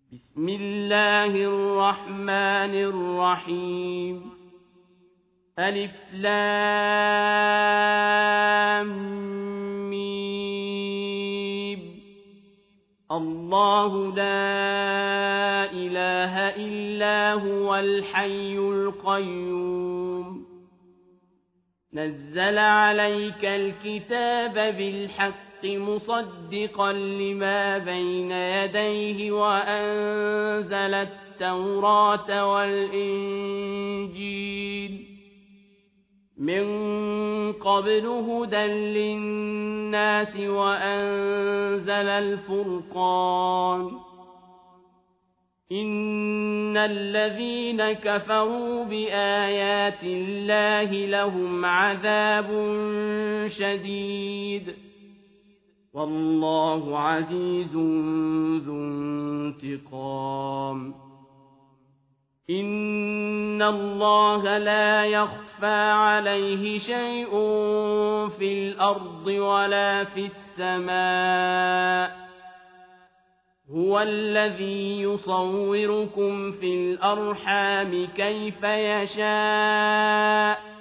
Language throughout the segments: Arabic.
بسم الله الرحمن الرحيم ألف لام ميم الله لا إله إلا هو الحي القيوم نزل عليك الكتاب بالحق مصدقا لما بين يديه وأنزل التوراة والإنجيل من قبل هدى للناس وأنزل الفرقان إن الذين كفروا بآيات الله لهم عذاب شديد والله عزيز ذو انتقام إن الله لا يخفى عليه شيء في الأرض ولا في السماء هو الذي يصوركم في الأرحام كيف يشاء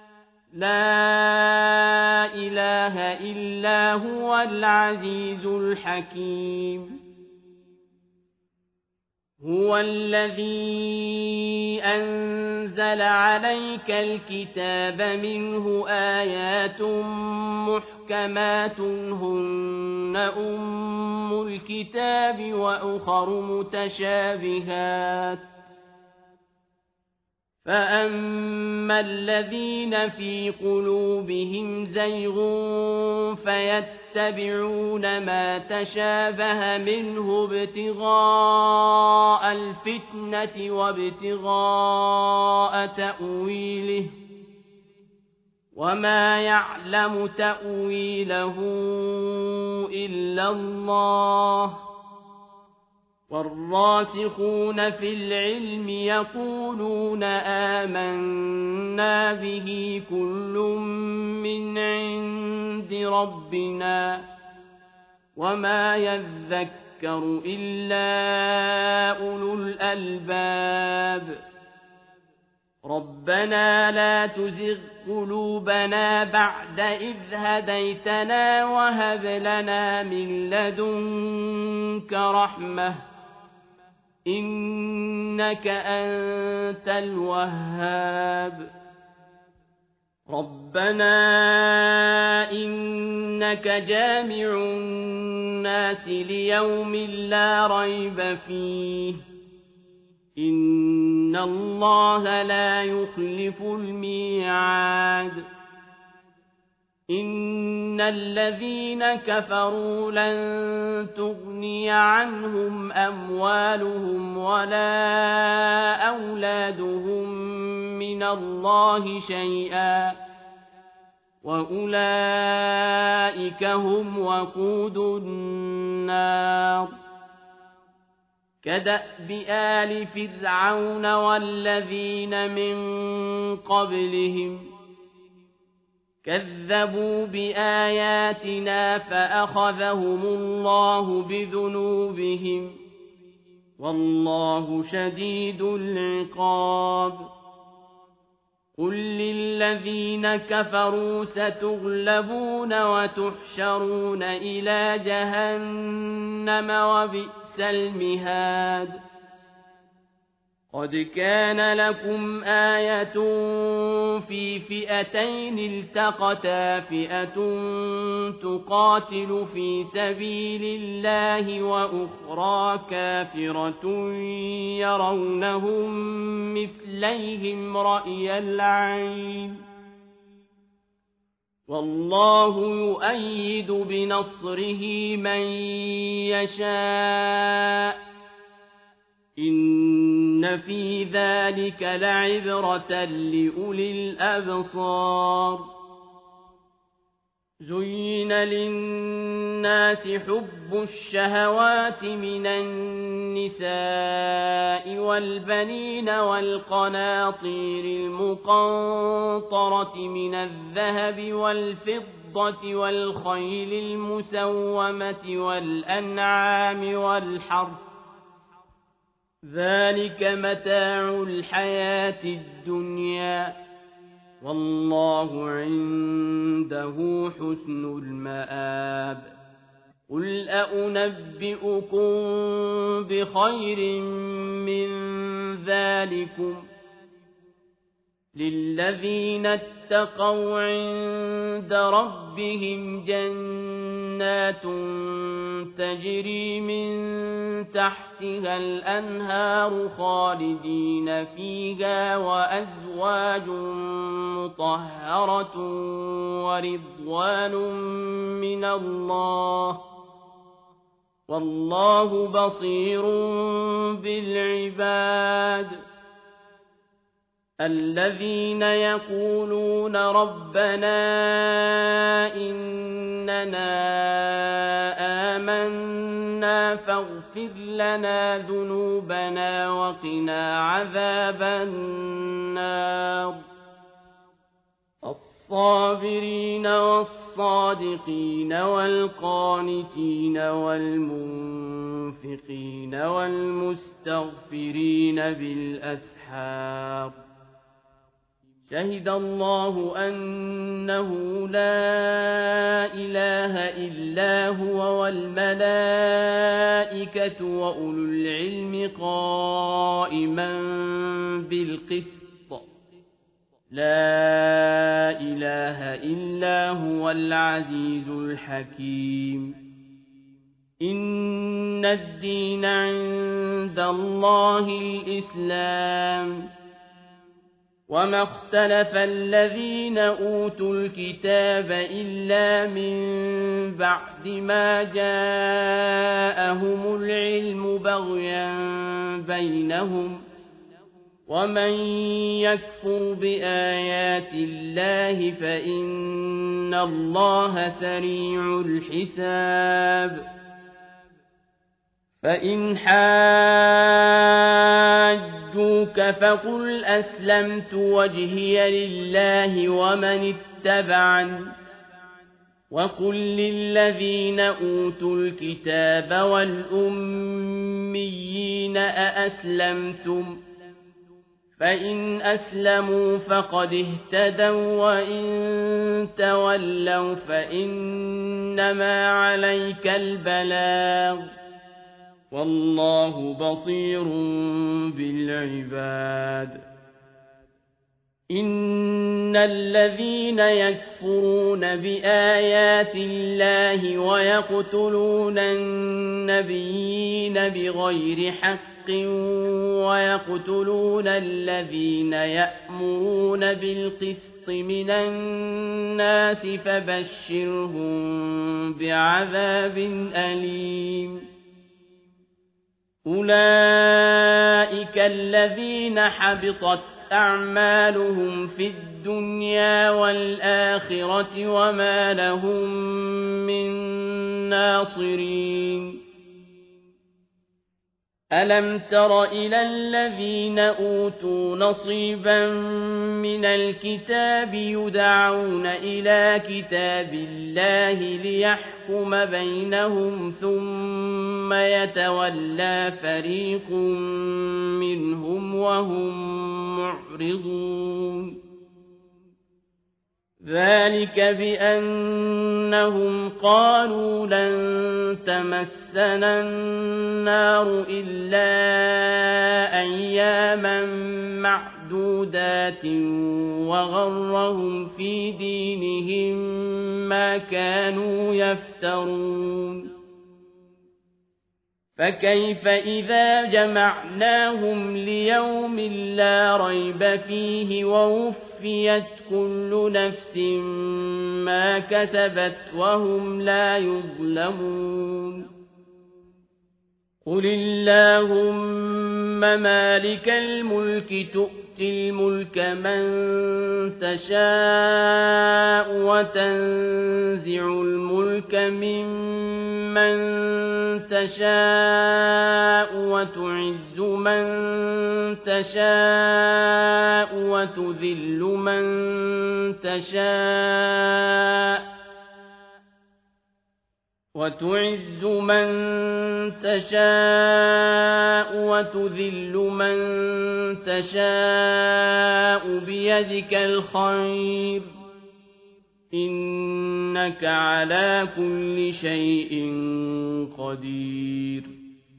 لا إله إلا هو العزيز الحكيم هو الذي أنزل عليك الكتاب منه آيات محكمات هن أم الكتاب وأخر متشابهات فأما الذين في قلوبهم زيغ فيتبعون ما تشابه منه ابتغاء الفتنة وابتغاء تأويله وما يعلم تأويله إلا الله والراسخون في العلم يقولون آمنا به كل من عند ربنا وما يذكر إلا أولو الألباب ربنا لا تزغ قلوبنا بعد إذ هديتنا وهب لنا من لدنك رحمة إنك أنت الوهاب ربنا إنك جامع الناس ليوم لا ريب فيه إن الله لا يخلف الميعاد إن الذين كفروا لن تغني عنهم أموالهم ولا أولادهم من الله شيئا وأولئك هم وقود النار كدأب آل فرعون والذين من قبلهم كذبوا بآياتنا فأخذهم الله بذنوبهم والله شديد العقاب قل للذين كفروا ستغلبون وتحشرون إلى جهنم وبئس المهاد قد كان لكم آية في فئتين التقتا فئة تقاتل في سبيل الله وأخرى كافرة يرونهم مثليهم رأي العين والله يؤيد بنصره من يشاء إن في ذلك لعبرة لأولي الأبصار زين للناس حب الشهوات من النساء والبنين والقناطير المقنطرة من الذهب والفضة والخيل المسومة والأنعام والحرث ذلك متاع الحياة الدنيا والله عنده حسن المآب قل أنبئكم بخير من ذلكم للذين اتقوا عند ربهم جنات تجري من تحتها الأنهار خالدين فيها وأزواج مطهرة ورضوان من الله والله بصير بالعباد الذين يقولون ربنا إننا آمنا فاغفر لنا ذنوبنا وقنا عذاب النار الصابرين والصادقين والقانتين والمنفقين والمستغفرين بالأسحار شهد الله أنه لا إله إلا هو والملائكة وأولو العلم قائما بالقسط لا إله إلا هو العزيز الحكيم إن الدين عند الله الإسلام وما اختلف الذين أوتوا الكتاب إلا من بعد ما جاءهم العلم بغيا بينهم ومن يكفر بآيات الله فإن الله سريع الحساب فإن حاجوك فقل أسلمت وجهي لله ومن اتبعني وقل للذين أوتوا الكتاب والأميين أأسلمتم فإن أسلموا فقد اهتدوا وإن تولوا فإنما عليك البلاغ والله بصير بالعباد إن الذين يكفرون بآيات الله ويقتلون النبيين بغير حق ويقتلون الذين يأمرون بالقسط من الناس فبشرهم بعذاب أليم أولئك الذين حبطت أعمالهم في الدنيا والآخرة وما لهم من ناصرين ألم تر إلى الذين أوتوا نصيبا من الكتاب يدعون إلى كتاب الله ليحكم بينهم ثم يتولى فريق منهم وهم معرضون ذلك بأنهم قالوا لن تمسنا النار إلا أياما معدودات وغرهم في دينهم ما كانوا يفترون فكيف إذا جمعناهم ليوم لا ريب فيه ووفيت كل نفس ما كسبت وهم لا يظلمون قل اللهم مالك الملك تؤتي الملك من تشاء وتنزع الملك ممن تشاء وتعز من تشاء وتذل من تشاء وتعز من تشاء وتذل من تشاء بيدك الخير إنك على كل شيء قدير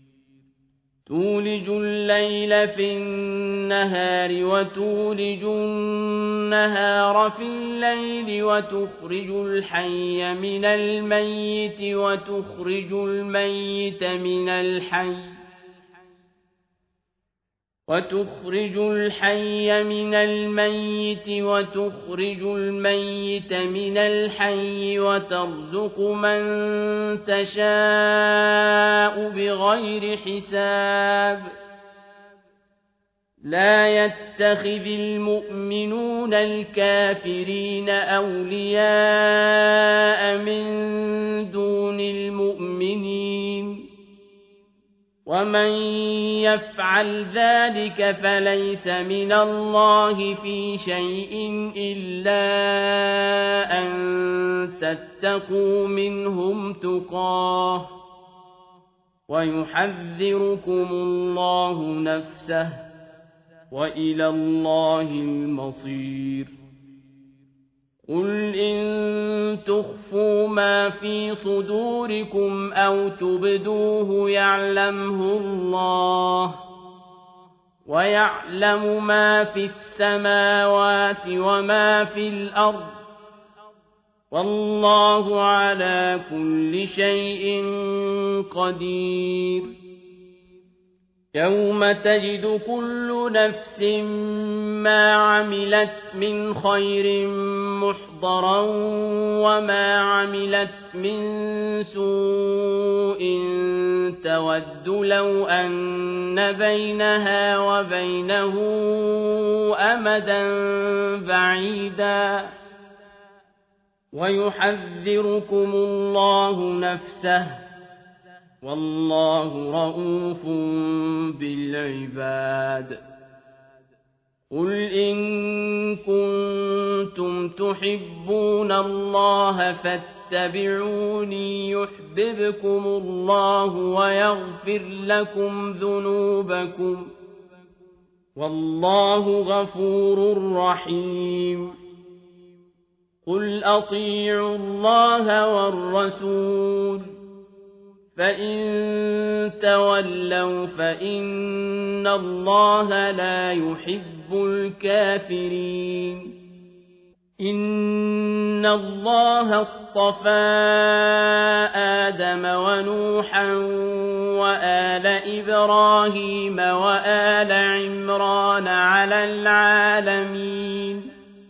تولج الليل في النهار وتولج النهار في الليل وتخرج الحي من الميت وتخرج الميت من الحي من الميت وتخرج الميت من الحي وترزق من تشاء بغير حساب لا يتخذ المؤمنون الكافرين أولياء من دون المؤمنين ومن يفعل ذلك فليس من الله في شيء إلا أن تتقوا منهم تقاه ويحذركم الله نفسه وإلى الله المصير قل إن تخفوا ما في صدوركم أو تبدوه يعلمه الله ويعلم ما في السماوات وما في الأرض والله على كل شيء قدير يوم تجد كل نفس ما عملت من خير محضرا وما عملت من سوء تود لو أن بينها وبينه أمدا بعيدا ويحذركم الله نفسه والله رءوف بالعباد قل إن كنتم تحبون الله فاتبعوني يحببكم الله ويغفر لكم ذنوبكم والله غفور رحيم قل أطيعوا الله والرسول فإن تولوا فإن الله لا يحب الكافرين إن الله اصطفى آدم ونوحا وآل إبراهيم وآل عمران على العالمين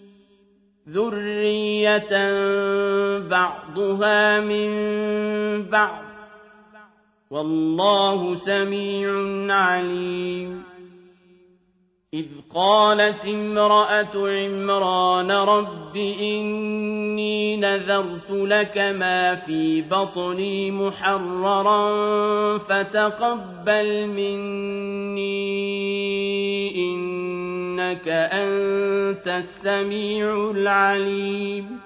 ذرية بعضها من بعض والله سميع عليم إذ قالت امرأة عمران رب إني نذرت لك ما في بطني محررا فتقبل مني إنك أنت السميع العليم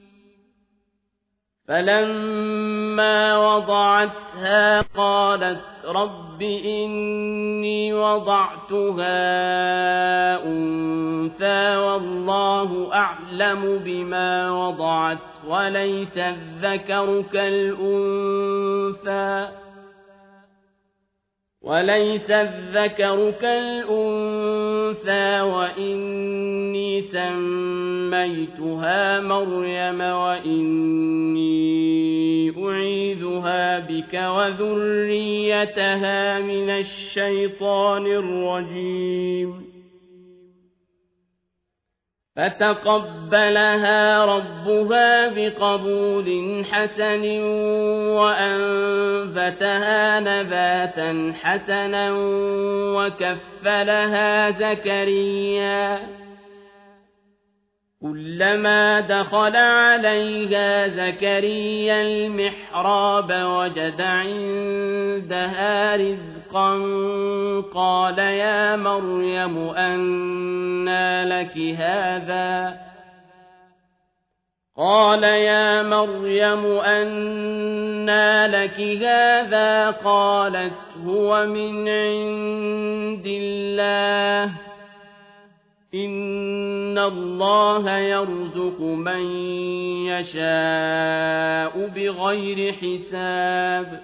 فلما وضعتها قالت رب إني وضعتها أنثى والله أعلم بما وضعت وليس الذكر كالأنثى وإني سميتها مريم وإني أعيذها بك وذريتها من الشيطان الرجيم فتقبلها ربها بقبول حسن وأنبتها نباتا حسنا وكفلها زكريا كلما دخل عليها زكريا المحراب وجد عندها رزقا قال يا مريم أنى لك هذا قالت هو من عند اللَّهَ يَرْزُقُ مَن يَشَاءُ بِغَيْرِ حِسَابٍ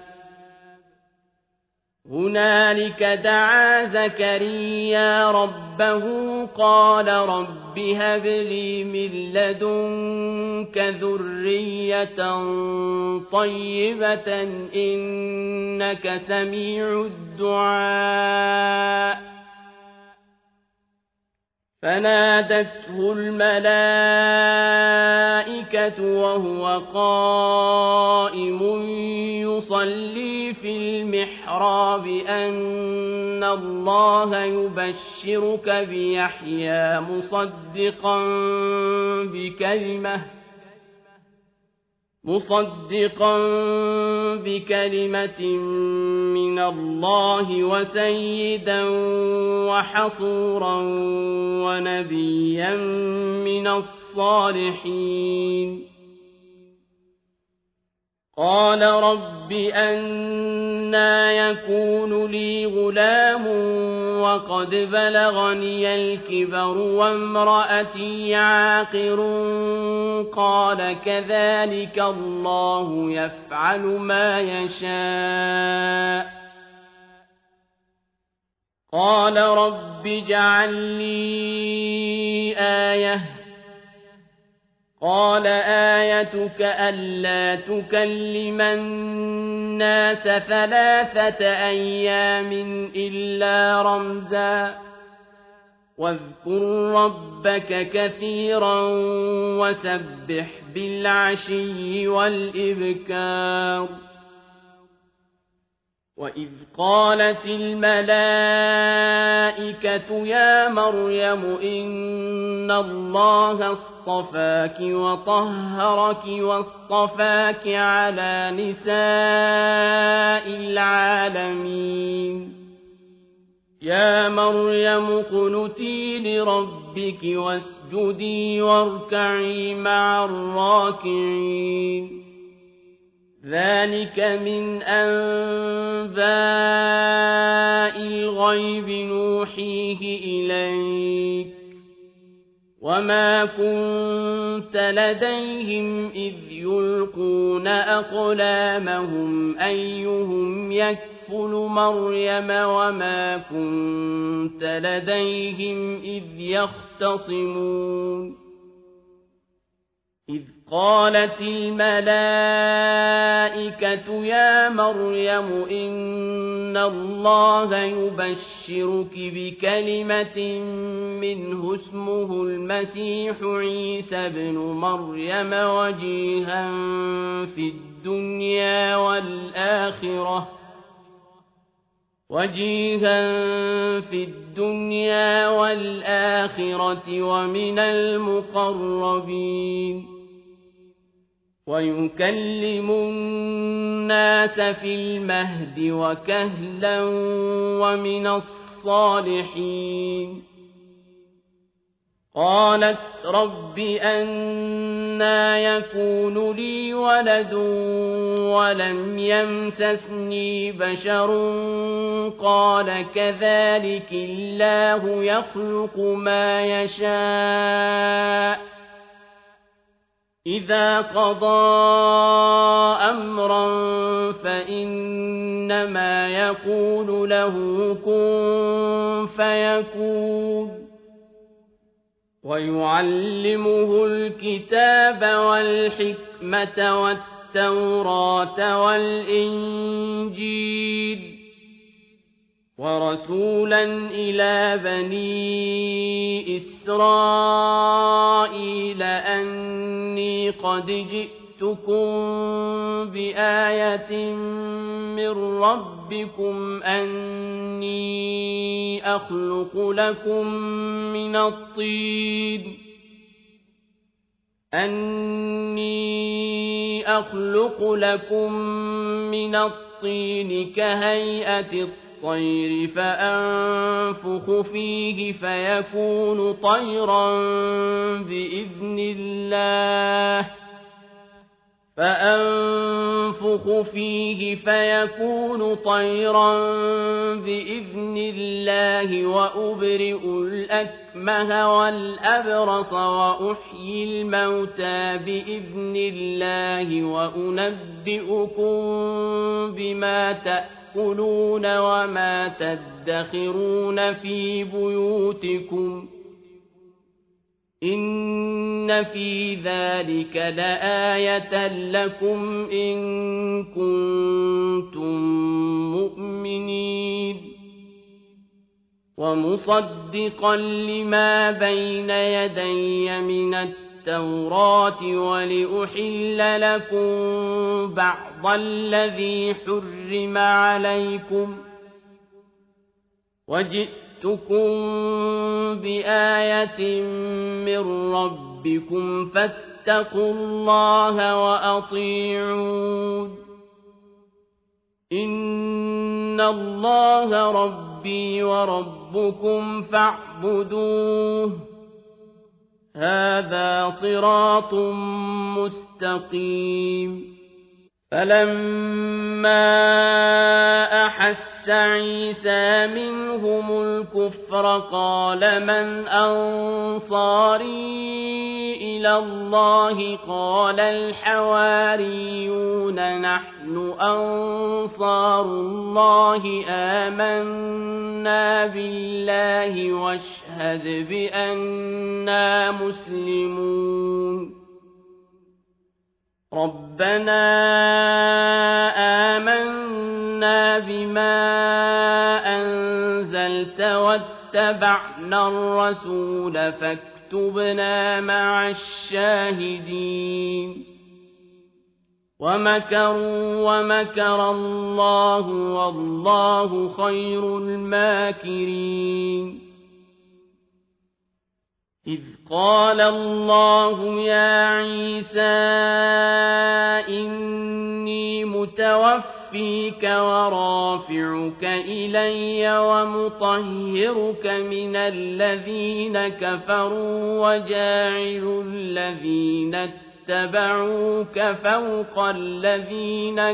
هُنَالِكَ دَعَا زَكَرِيَّا رَبَّهُ قَالَ رَبِّ هَبْ لِي مِن لَّدُنكَ ذُرِّيَّةً طَيِّبَةً إِنَّكَ سَمِيعُ الدُّعَاءِ فَنَادَتْهُ الْمَلَائِكَةُ وَهُوَ قَائِمٌ يُصَلِّي فِي الْمِحْرَابِ أَنَّ اللَّهَ يُبَشِّرُكَ بِيَحْيَىٰ مُصَدِّقًا بِكَلِمَةٍ مِّنَ اللَّهِ وَسَيِّدًا وَحَصُورًا وَنَبِيًّا مِّنَ الصَّالِحِينَ قَالَ رَبِّ أَنَّىٰ يَكُونُ لِي غُلَامٌ وَقَدْ بَلَغَنِيَ الْكِبَرُ وَامْرَأَتِي عَاقِرٌ قَالَ كَذَٰلِكَ اللَّهُ يَفْعَلُ مَا يَشَاءُ قَالَ رَبِّ اجْعَل لِّي آيَةً قَالَ آيَتُكَ أَلَّا تُكَلِّمَ النَّاسَ 3 أيام إِلَّا رَمْزًا وَاذْكُر رَّبَّكَ كَثِيرًا وَسَبِّحْ بِالْعَشِيِّ وَالْإِبْكَارِ وَإِذْ قَالَتِ الْمَلَائِكَةُ يَا مَرْيَمُ إِنَّ اللَّهَ اصْطَفَاكِ وَطَهَّرَكِ وَاصْطَفَاكِ عَلَىٰ نِسَاءِ الْعَالَمِينَ يَا مَرْيَمُ اقْنُتِي لِرَبِّكِ وَاسْجُدِي وَارْكَعِي مَعَ الرَّاكِعِينَ ذَٰلِكَ مِنْ أَنبَاءِ الْغَيْبِ نُوحِيهِ إِلَيْكَ ۖ وَمَا كُنتَ لَدَيْهِمْ إِذْ يُلْقُونَ أَقْلَامَهُمْ أَيُّهُمْ يَكْفُلُ مَرْيَمَ وَمَا كُنتَ لَدَيْهِمْ إِذْ يَخْتَصِمُونَ إِذْ قَالَتِ الْمَلَائِكَةُ يَا مَرْيَمُ إِنَّ اللَّهَ يُبَشِّرُكِ بِكَلِمَةٍ مِّنْهُ اسْمُهُ الْمَسِيحُ عِيسَى ابْنُ مَرْيَمَ وَجِيهًا فِي الدُّنْيَا وَالْآخِرَةِ وَمِنَ الْمُقَرَّبِينَ وَيُكَلِّمُ النَّاسَ فِي الْمَهْدِ وَكَهْلًا وَمِنَ الصَّالِحِينَ قَالَتْ رَبِّ أَنَّىٰ يَكُونُ لِي وَلَدٌ وَلَمْ يَمْسَسْنِي بَشَرٌ قَالَ كَذَٰلِكِ اللَّهُ يَخْلُقُ مَا يَشَاءُ إِذَا قَضَىٰ أَمْرًا فَإِنَّمَا يَقُولُ لَهُ كُن فَيَكُونُ وَيُعَلِّمُهُ الْكِتَابَ وَالْحِكْمَةَ وَالتَّوْرَاةَ وَالْإِنجِيلَ وَرَسُولًا إِلَىٰ بَنِي إِسْرَائِيلَ أَنِّي قَدْ جِئْتُكُم بِآيَةٍ مِّن رَّبِّكُمْ أَنِّي أَخْلُقُ لَكُم مِّنَ الطِّينِ كَهَيْئَةِ الطَّيْرِ فَأَنفُخُ فِيهِ فَيَكُونُ طَيْرًا بِإِذْنِ اللَّهِ فأنفخ فيه فيكون طيرا بإذن الله وأبرئ الأكمه والأبرص وأحيي الموتى بإذن الله وأنبئكم بما تأكلون وما تدخرون في بيوتكم إن في ذلك لآية لكم إن كنتم مؤمنين ومصدقا لما بين يدي من التوراة ولأحل لكم بعض الذي حرم عليكم وجئتكم بآية من ربكم فاتقوا الله وأطيعون إن الله ربي وربكم فاعبدوه هذا صراط مستقيم فلما أحس عيسى منهم الكفر قال من أنصاري إلى الله قال الحواريون نحن أنصار الله آمنا بالله واشهد بأننا مسلمون ربنا آمنا بما أنزلت واتبعنا الرسول فاكتبنا مع الشاهدين ومكروا ومكر الله والله خير الماكرين إذ قال الله يا عيسى إني متوفيك ورافعك إلي ومطهرك من الذين كفروا وجاعل الذين اتبعوك فوق الذين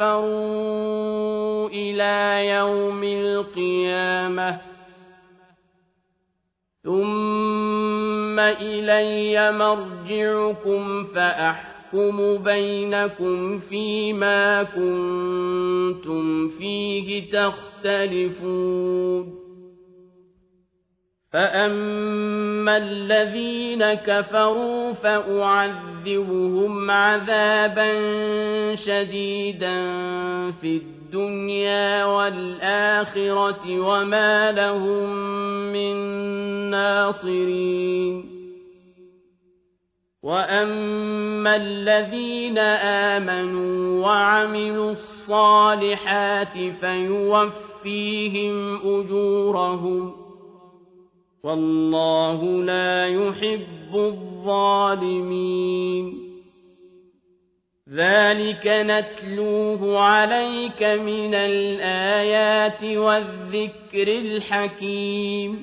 كفروا إلى يوم القيامة ثم إلي مرجعكم فأحكم بينكم فيما كنتم فيه تختلفون فأما الذين كفروا فأعذبهم عذابا شديدا في الدنيا والآخرة وما لهم من ناصرين وأما الذين آمنوا وعملوا الصالحات فيوفيهم أجورهم والله لا يحب الظالمين ذلك نتلوه عليك من الآيات والذكر الحكيم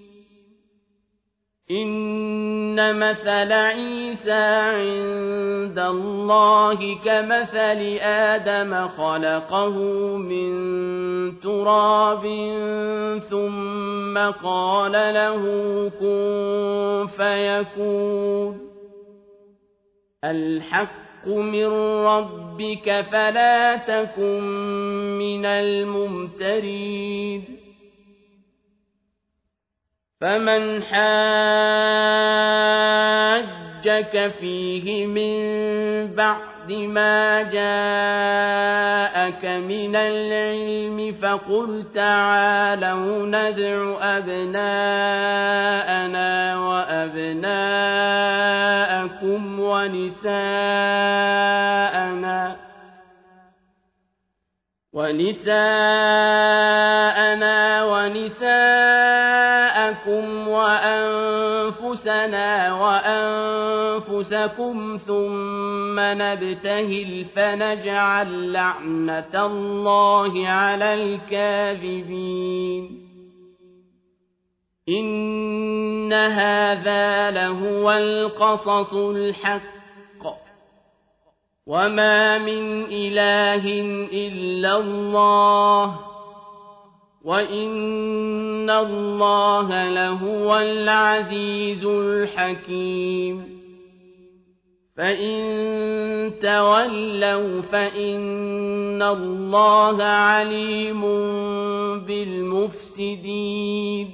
إن مثل عيسى عند الله كمثل آدم خلقه من تراب ثم قال له كن فيكون الحق من ربك فلا تكن من الممترين فمن حاجك فيه من بعد ما جاءك من العلم فقل تعالوا ندع أبناءنا وأبناءكم ونساءنا ونساءكم وأنفسنا وأنفسكم ثم نبتهل فنجعل لعنة الله على الكاذبين إن هذا لهو القصص الحق وما من إله إلا الله وإن الله لهو العزيز الحكيم فإن تولوا فإن الله عليم بالمفسدين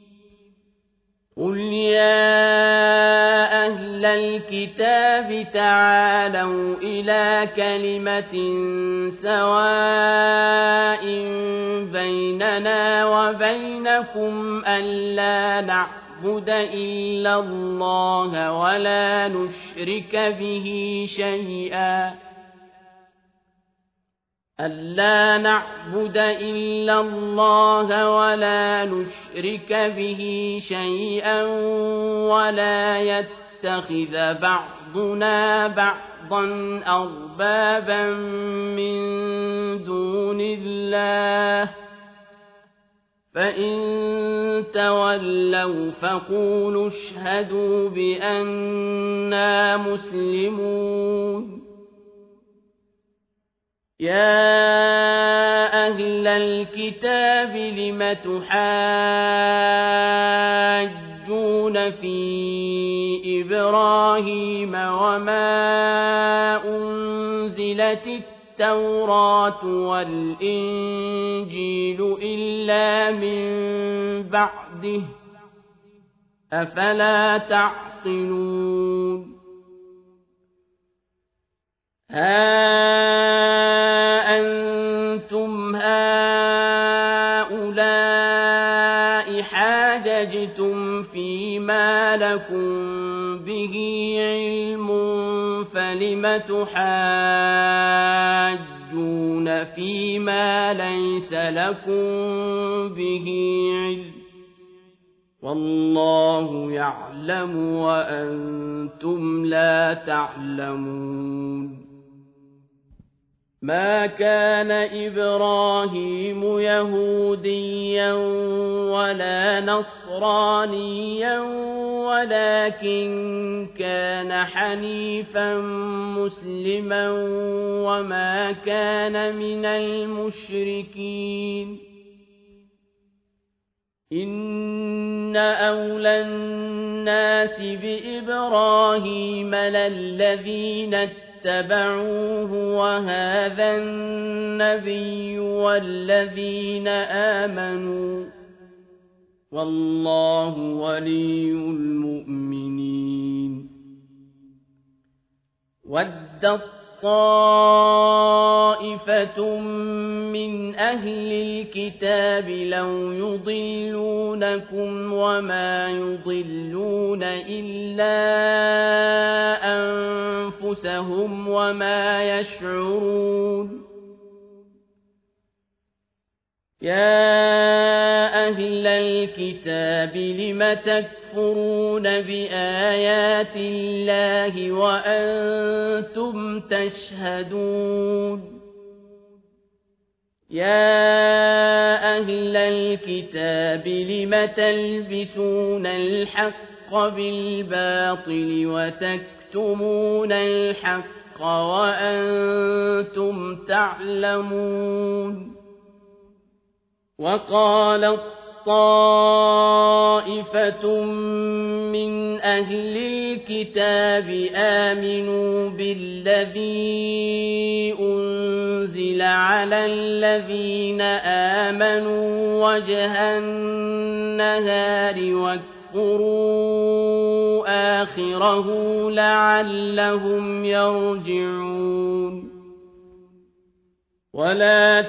قل يا أهل الكتاب تعالوا إلى كلمة سواء بيننا وبينكم ألا نعبد إلا الله ولا نشرك به شيئا ولا يتخذ بعضنا بعضا أربابا من دون الله فإن تولوا فقولوا اشهدوا بأننا مسلمون يا أهل الكتاب لم تحاجون في إبراهيم وما أنزلت التوراة والإنجيل إلا من بعده أفلا تعقلون ها أنتم هؤلاء حاججتم فيما لكم به علم فلم تحاجون فيما ليس لكم به علم والله يعلم وأنتم لا تعلمون ما كان إبراهيم يهوديا ولا نصرانيا ولكن كان حنيفا مسلما وما كان من المشركين إن أولى الناس بإبراهيم للذين اتبعوه وهذا النبي والذين آمنوا والله ولي المؤمنين ودت طائفة من أهل الكتاب لو يضلونكم وما يضلون إلا أنفسهم وما يشعرون يا أهل الكتاب لم تكفرون بآيات الله وأنتم تشهدون يا أهل الكتاب لم تلبسون الحق بالباطل وتكتمون الحق وأنتم تعلمون وقالت طائفة من أهل الكتاب آمنوا بالذي أنزل على الذين آمنوا وجه النهار واكفروا آخره لعلهم يرجعون ولا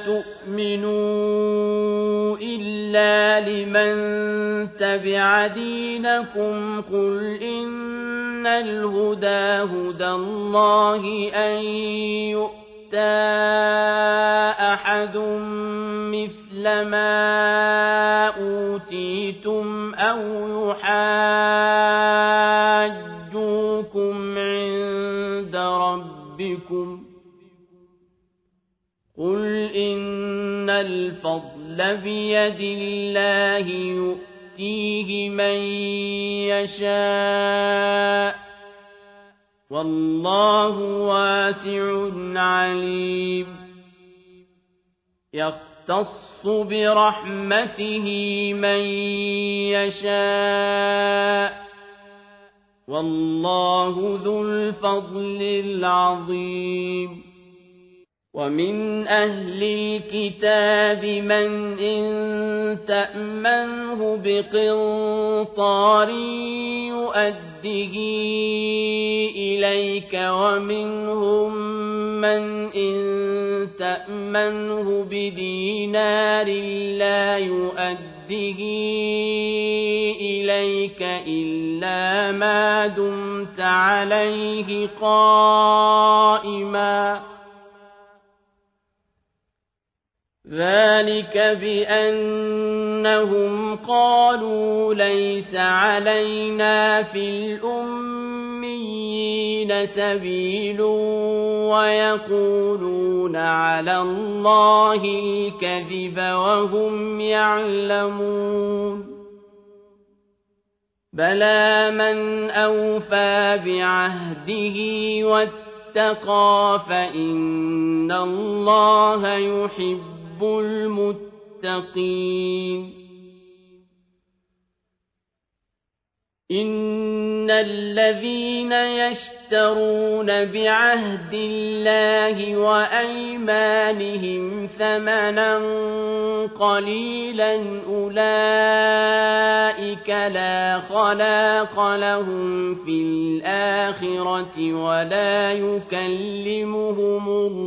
تؤمنوا إلا لمن تبع دينكم قل إن الهدى هدى الله أن يؤتى أحد مثل ما أوتيتم أو يحاجوكم عند ربكم قل إن الفضل بيد الله يؤتيه من يشاء والله واسع عليم يختص برحمته من يشاء والله ذو الفضل العظيم ومن أهل الكتاب من إن تأمنه بقنطار يؤده إليك ومنهم من إن تأمنه بدينار لا يؤده إليك إلا ما دمت عليه قائما ذلك بأنهم قالوا ليس علينا في الأميين سبيل ويقولون على الله الكذب وهم يعلمون بلى من أوفى بعهده واتقى فإن الله يحب المتقين إن الذين يشترون بعهد الله وأيمانهم ثمنا قليلا أولئك لا خلاق لهم في الآخرة ولا يكلمهم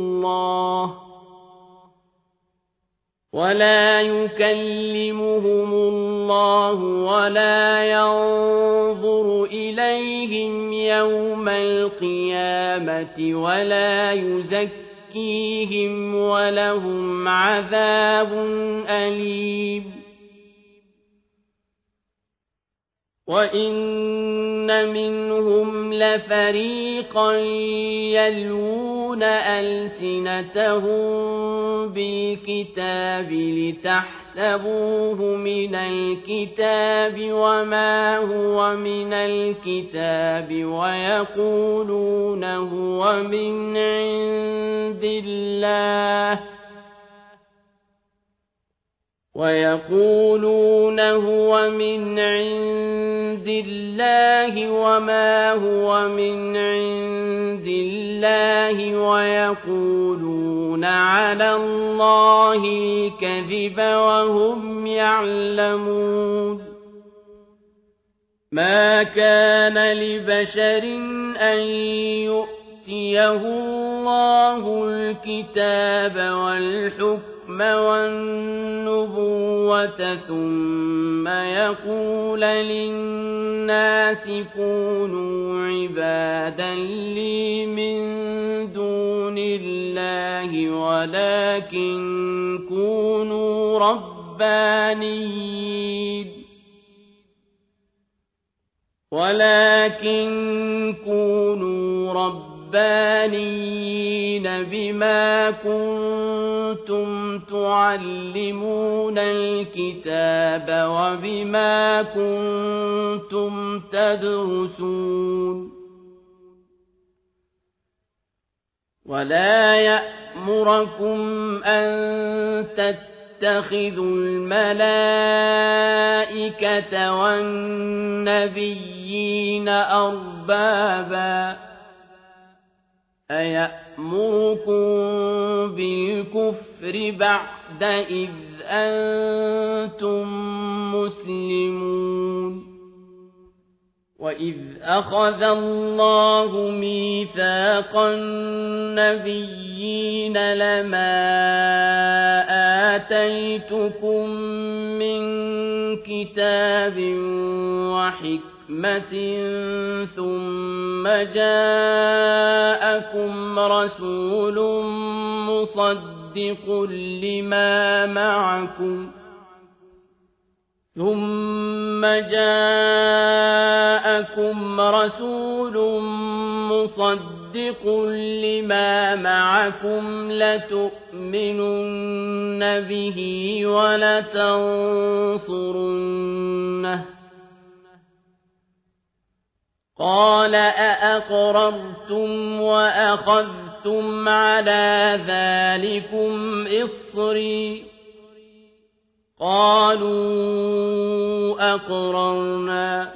الله ولا ينظر إليهم يوم القيامة ولا يزكيهم ولهم عذاب أليم وإن منهم لفريقا يلوون ألسنتهم بالكتاب لتحسبوه من الكتاب وما هو من الكتاب ويقولون هو من عند الله وما هو من عند الله ويقولون على الله الكذب وهم يعلمون ما كان لبشر أن يؤتيه الله الكتاب والحكم والنبوة ثم يقول للناس كونوا عبادا لي من دون الله ولكن كونوا ربانيين بما كنتم تعلمون الكتاب وبما كنتم تدرسون ولا يأمركم أن تتخذوا الملائكة والنبيين أربابا أيأمركم بالكفر بعد إذ أنتم مسلمون وإذ أخذ الله ميثاق النبيين لما آتيتكم من كتاب وحكمة ثم جاءكم رسول مصدق لما معكم لتؤمنن به ولتنصرنه قال أأقررتم وأخذتم على ذلكم إصري قالوا أقررنا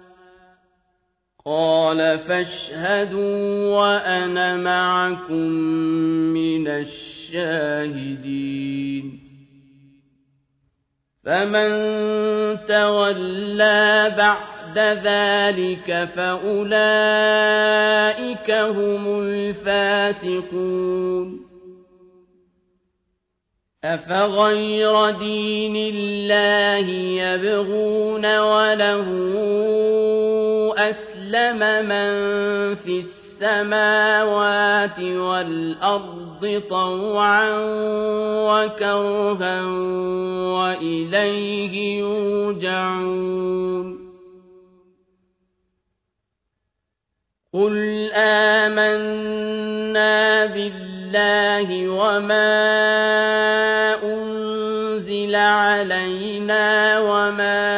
قال فاشهدوا وأنا معكم من الشاهدين فمن تولى بعد ذلك فأولئك هم الفاسقون أفغير دين الله يبغون وله أسلم من في السماوات والأرض طوعا وكرها وإليه يرجعون قل آمنا بالله وما أنزل علينا وما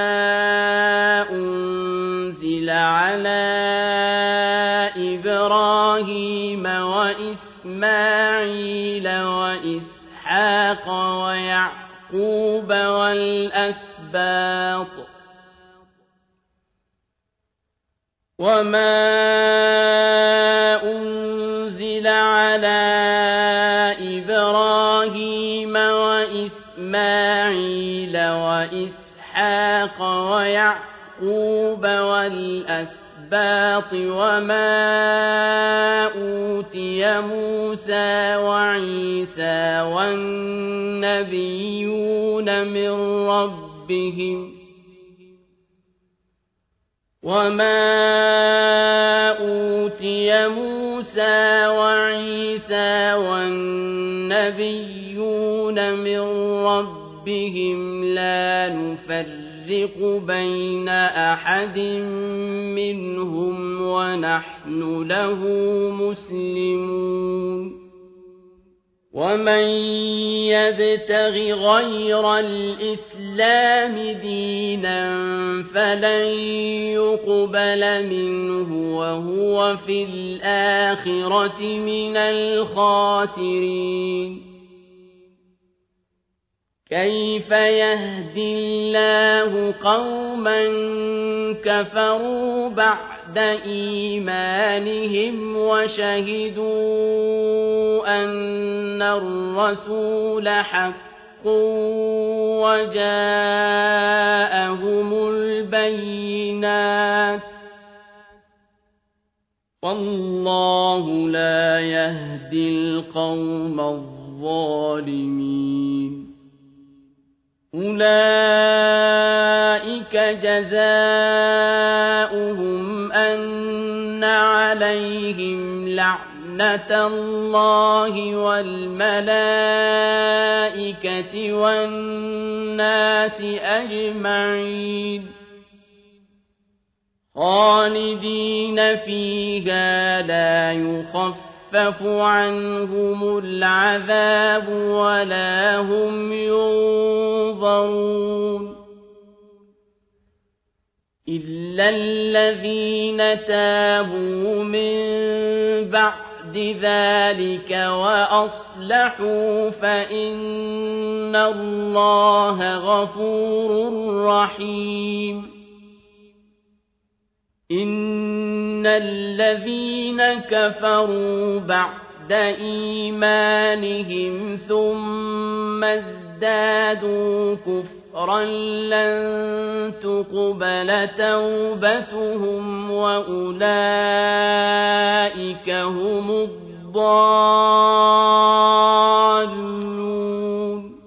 أنزل على إبراهيم وإسماعيل وإسحاق ويعقوب والأسباط وما أنزل على إبراهيم وإسماعيل وإسحاق ويعقوب والأسباط وما أوتي موسى وعيسى والنبيون من ربهم وما أوتي موسى وعيسى والنبيون من ربهم لا نفرق بين أحد منهم ونحن له مسلمون ومن يبتغ غير الإسلام دينا فلن يقبل منه وهو في الآخرة من الخاسرين كيف يهدي الله قوما كفروا بعد إيمانهم وشهدوا أن الرسول حق وجاءهم البينات والله لا يهدي القوم الظالمين أولئك جزاؤهم أن عليهم لعنة الله والملائكة والناس أجمعين خالدين فيها لا يخفف عنهم العذاب ولا هم ينظرون إلا الذين تابوا من بعد ذلك وأصلحوا فإن الله غفور رحيم إن الذين كفروا بعد إيمانهم ثم ازدادوا كفرا لن تقبل توبتهم وأولئك هم الضالون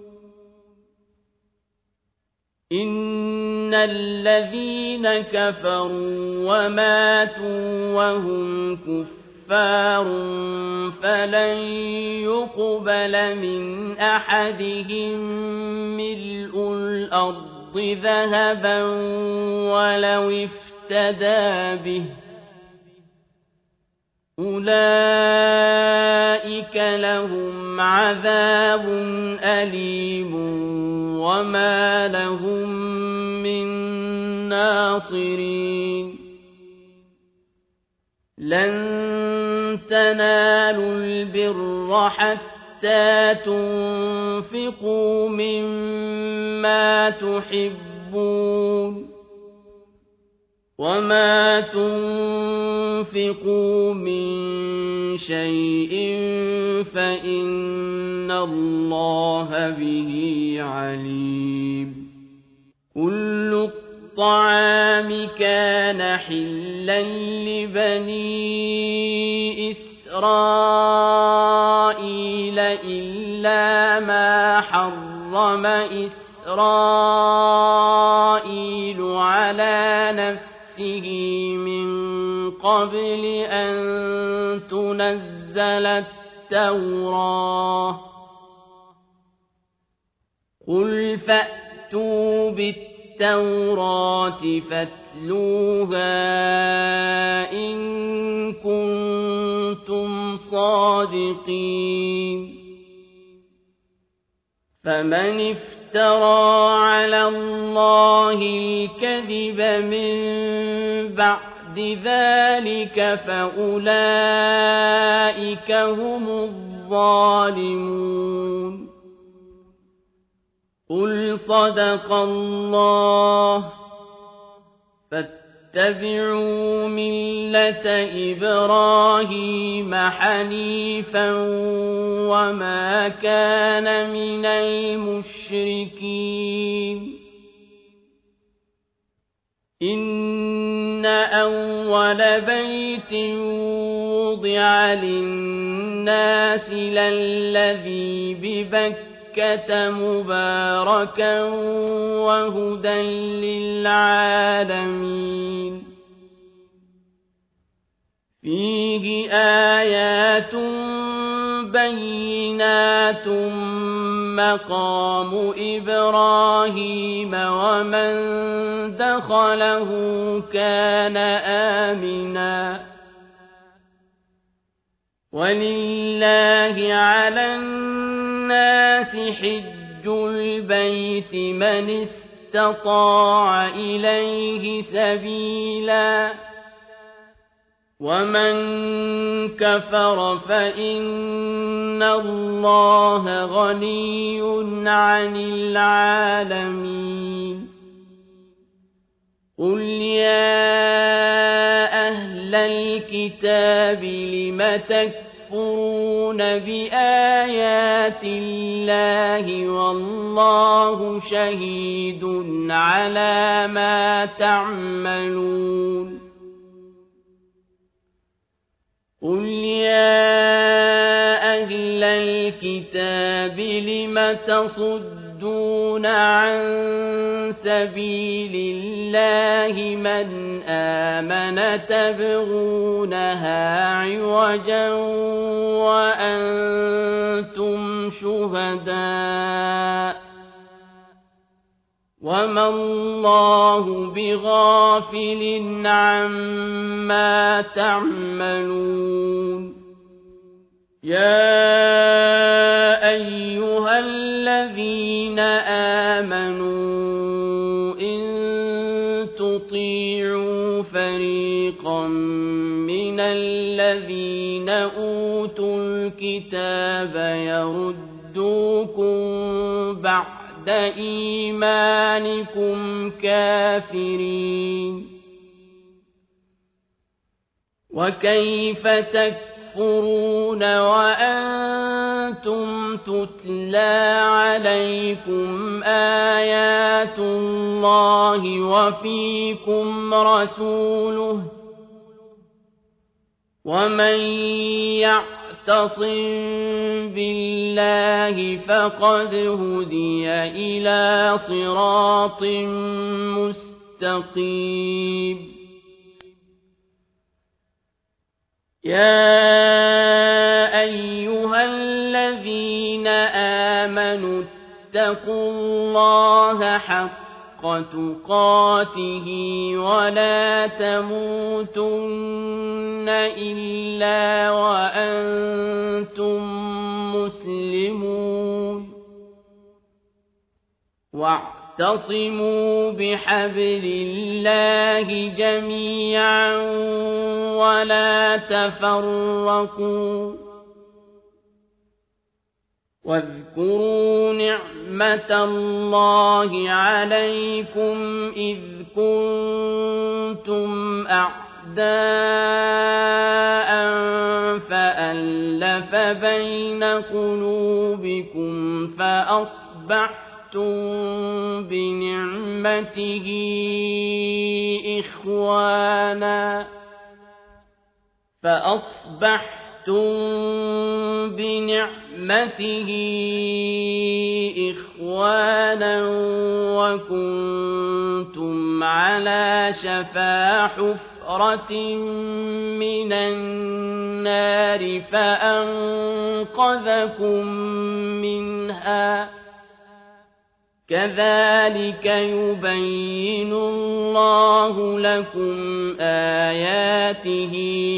إن الذين كفروا وماتوا وهم كفار فلن يقبل من أحدهم ملء الأرض ذهبا ولو افتدى به أولئك لهم عذاب أليم وما لهم من ناصرين لن تنالوا البر حتى تنفقوا مما تحبون وما تنفقوا من شيء فإن الله به عليم كل الطعام كان حلا لبني إسرائيل إلا ما حرم إسرائيل على نفسه من قبل أن تنزل التوراة قل فأتوا بالتوراة فاتلوها إن كنتم صادقين فمن افترى على الله الكذب من بعد ذلك فأولئك هم الظالمون قل صدق الله فاتبعوا ملة إبراهيم حنيفا وما كان من المشركين إن أول بيت وضع للناس للذي ببكة مباركا وهدى للعالمين فيه آيات بينات مقام إبراهيم ومن دخله كان آمنا ولله على الناس حج البيت من استطاع إليه سبيلا ومن كفر فإن الله غني عن العالمين قل يا أهل الكتاب لم تكفرون بآيات الله والله شهيد على ما تعملون قل يا أهل الكتاب لم تصدون عن سبيل الله من آمن تبغونها عوجا وأنتم شهداء وما الله بغافل عما تعملون يا أيها الذين آمنوا إن تطيعوا فريقا من الذين أوتوا الكتاب يردوكم بعد إيمانكم كافرين وكيف تكفرون وأنتم تتلى عليكم آيات الله وفيكم رسوله ومن يعتصم بالله فقد هدي إلى صراط مستقيم يا أيها الذين آمنوا اتقوا الله حق تقاته ولا تموتن إلا وأنتم مسلمون واعتصموا بحبل الله جميعا ولا تفرقوا واذكروا نعمة الله عليكم إذ كنتم أعداء فألف بين قلوبكم فأصبحتم بنعمته إخوانا وكنتم على شفا حفرة من النار فأنقذكم منها كذلك يبين الله لكم آياته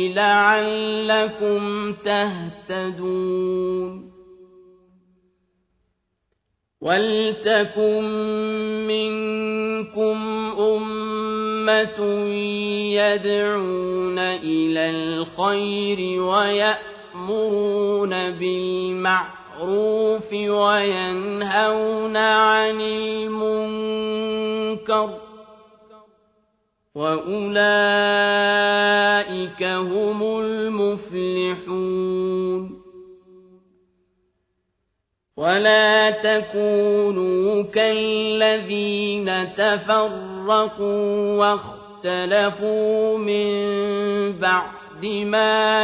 لعلكم تهتدون ولتكن منكم أمة يدعون إلى الخير ويأمرون بالمعروف وينهون عن المنكر وأولئك هم المفلحون ولا تكونوا كالذين تفرقوا واختلفوا من بعد ما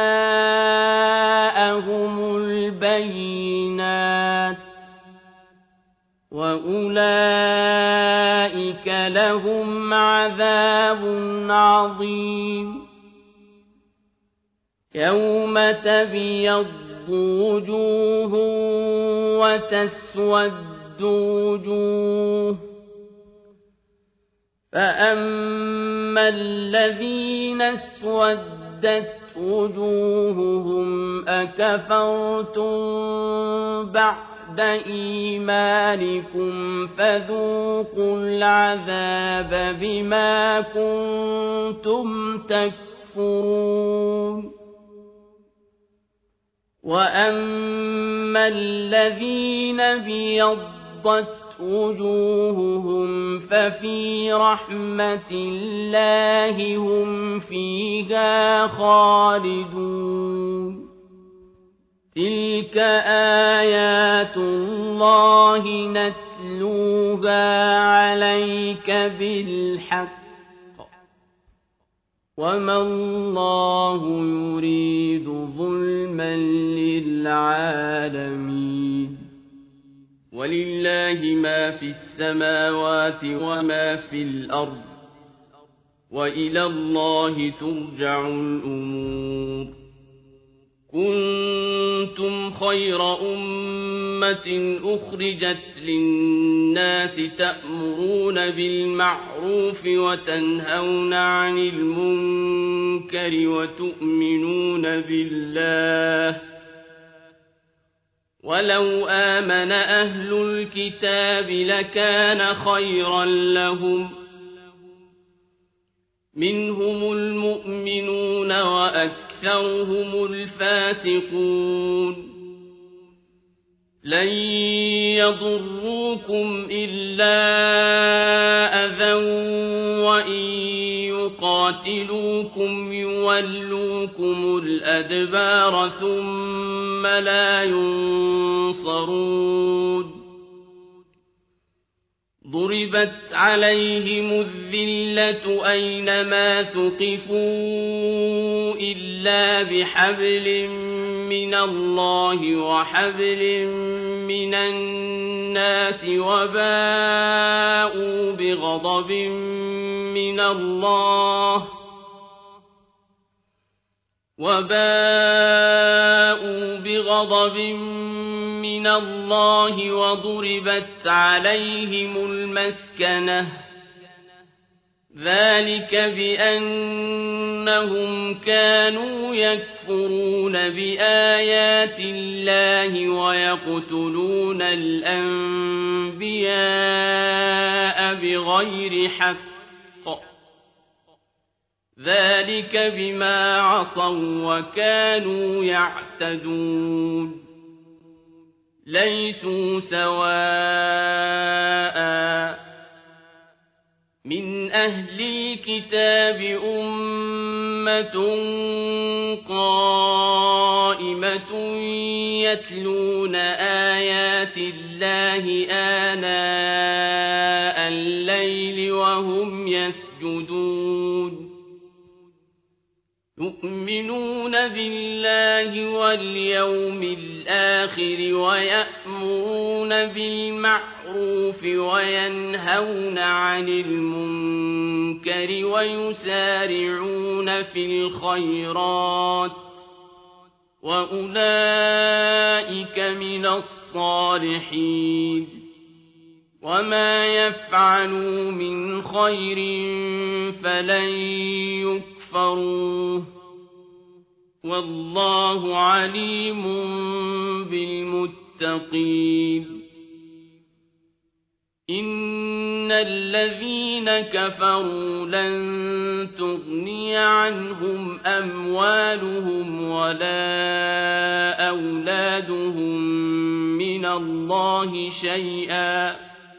جاءهم البينات وأولئك لهم عذاب عظيم يوم تبيض وجوه وتسود وجوه فأما الذين اسودت وجوههم أكفرتم بعد إيمانكم فذوقوا العذاب بما كنتم تكفرون وأما الذين ابيضت وجوههم ففي رحمة الله هم فيها خالدون تلك آيات الله نتلوها عليك بالحق وما الله يريد ظلما للعالمين ولله ما في السماوات وما في الأرض وإلى الله ترجع الأمور كنتم خير أمة أخرجت للناس تأمرون بالمعروف وتنهون عن المنكر وتؤمنون بالله ولو آمن أهل الكتاب لكان خيرا لهم منهم المؤمنون وأكثرهم الفاسقون لن يضروكم إلا أذى وإن يقاتلوكم يولوكم الأدبار ثم لا ينصرون ضربت عليهم الذلة أينما ثقفوا إلا بحبل من الله وحبل من الناس وباءوا بغضب من الله وضربت عليهم المسكنة ذلك بأنهم كانوا يكفرون بآيات الله ويقتلون الأنبياء بغير حق ذلك بما عصوا وكانوا يعتدون ليسوا سواء من أهل الكتاب أمة قائمة يتلون آيات الله آناء الليل وهم يسجدون يؤمنون بالله واليوم الآخر ويأمرون بالمعروف وينهون عن المنكر ويسارعون في الخيرات وأولئك من الصالحين وما يفعلوا من خير فلن يكفروه والله عليم بالمتقين إن الذين كفروا لن تغني عنهم أموالهم ولا أولادهم من الله شيئا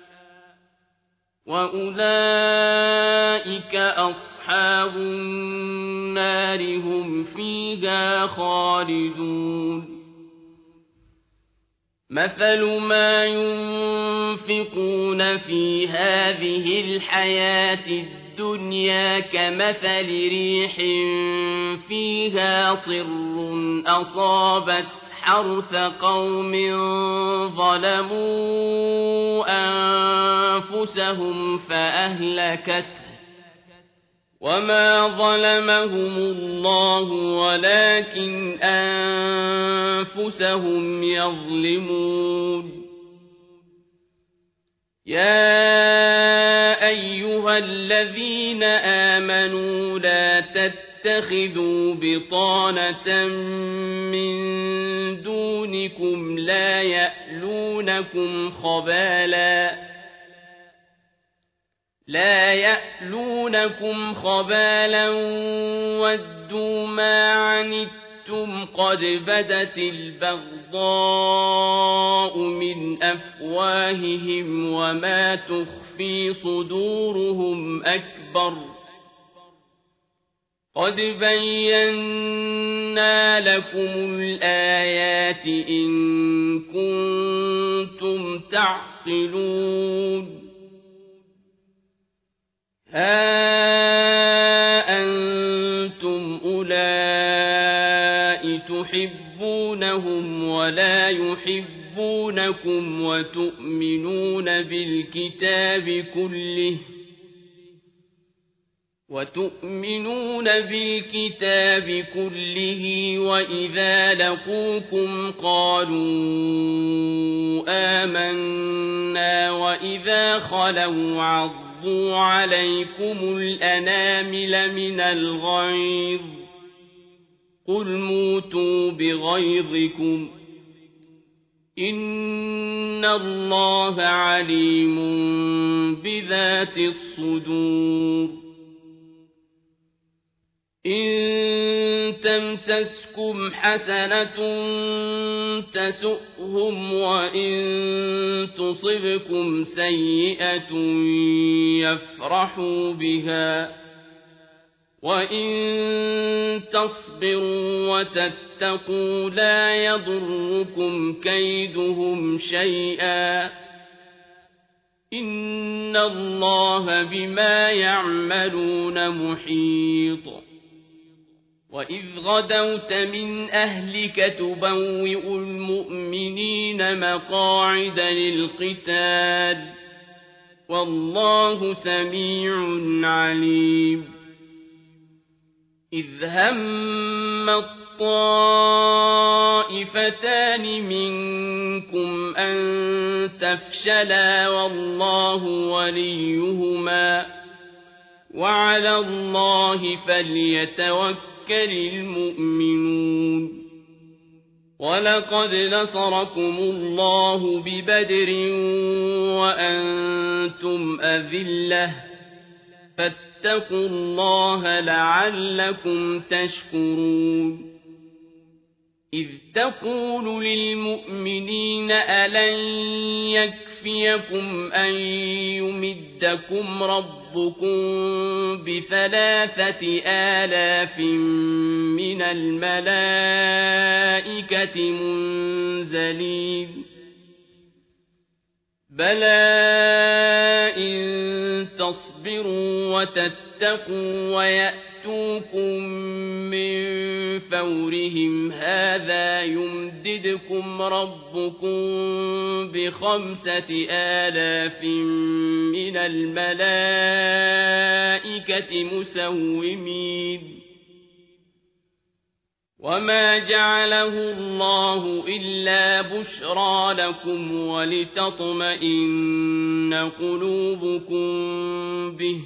وأولئك أصحاب النار هم فيها خالدون مثل ما ينفقون في هذه الحياة الدنيا كمثل ريح فيها صر أصابت حرث قوم ظلموا أنفسهم فأهلكته وما ظلمهم الله ولكن أنفسهم يظلمون يا أيها الذين آمنوا لا تتخذوا بطانة من دونكم لا يألونكم خبالا ودوا ما عنتم قد بدت البغضاء من أفواههم وما تخفي صدورهم أكبر قد بينا لكم الآيات إن كنتم تعقلون ها أنتم أولئك تحبونهم ولا يحبونكم وتؤمنون بالكتاب كله وإذا لقوكم قالوا آمنا وإذا خلوا عضوا عليكم الأنامل من الغيظ قل موتوا بغيظكم إن الله عليم بذات الصدور إن تمسسكم حسنة تسؤهم وإن تصبكم سيئة يفرحوا بها وإن تصبروا وتتقوا لا يضركم كيدهم شيئا إن الله بما يعملون محيط وإذ غدوت من أهلك تبوئ المؤمنين مقاعد للقتال والله سميع عليم إذ هم الطائفتان منكم أن تفشلا والله وليهما وعلى الله فليتوكل المؤمنون ولقد نصركم الله ببدر وأنتم أذلة فاتقوا الله لعلكم تشكرون إذ تقول للمؤمنين ألن يكفيكم أن يمدكم ربكم ب3,000 من الملائكة منزلين بلى إن تصبروا وتتقوا ويأتوكم من فورهم هذا يمددكم ربكم ب5,000 من الملائكة مسومين وما جعله الله إلا بشرى لكم ولتطمئن قلوبكم به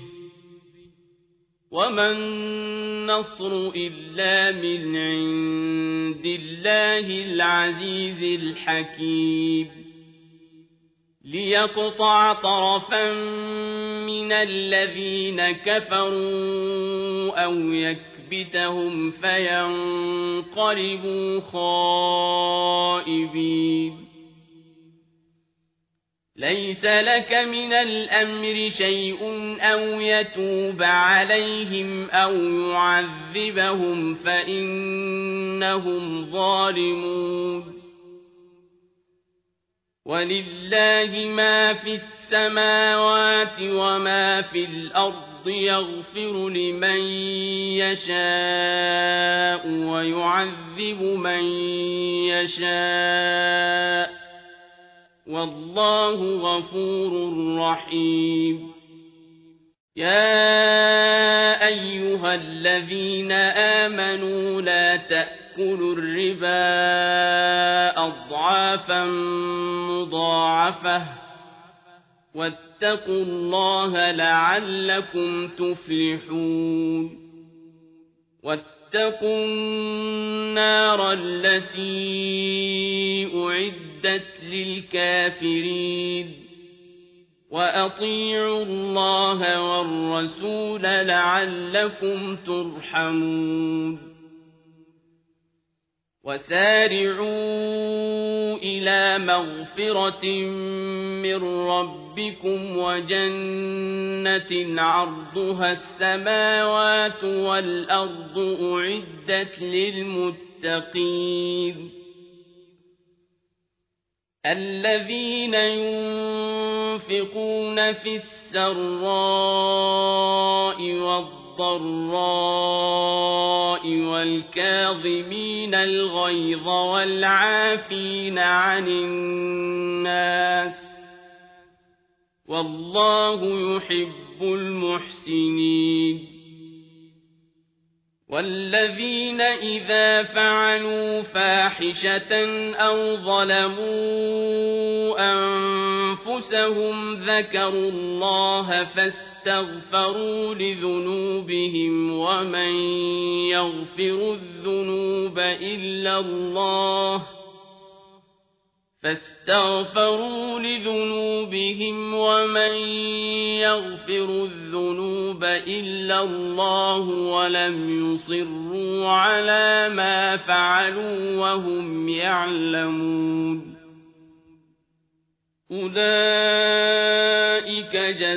وما النصر إلا من عند الله العزيز الحكيم ليقطع طرفا من الذين كفروا أو يكبتهم فينقلبوا خائبين ليس لك من الأمر شيء أو يتوب عليهم أو يعذبهم فإنهم ظالمون ولله ما في السماوات وما في الأرض يغفر لمن يشاء ويعذب من يشاء والله غفور رحيم يا أيها الذين آمنوا لا تأكلوا الربا أضعافا مضاعفة واتقوا الله لعلكم تفلحون واتقوا النار التي أعدت للكافرين وأطيعوا الله والرسول لعلكم ترحمون وسارعوا إلى مغفرة من ربكم وجنة عرضها السماوات والأرض أعدت للمتقين الذين ينفقون في السراء والضراء والكاظمين الغيظ والعافين عن الناس والله يحب المحسنين والذين إذا فعلوا فاحشة أو ظلموا أنفسهم ذكروا الله فاستغفروا لذنوبهم ومن يغفر الذنوب إلا الله ولم يصروا على ما فعلوا وهم يعلمون أولئك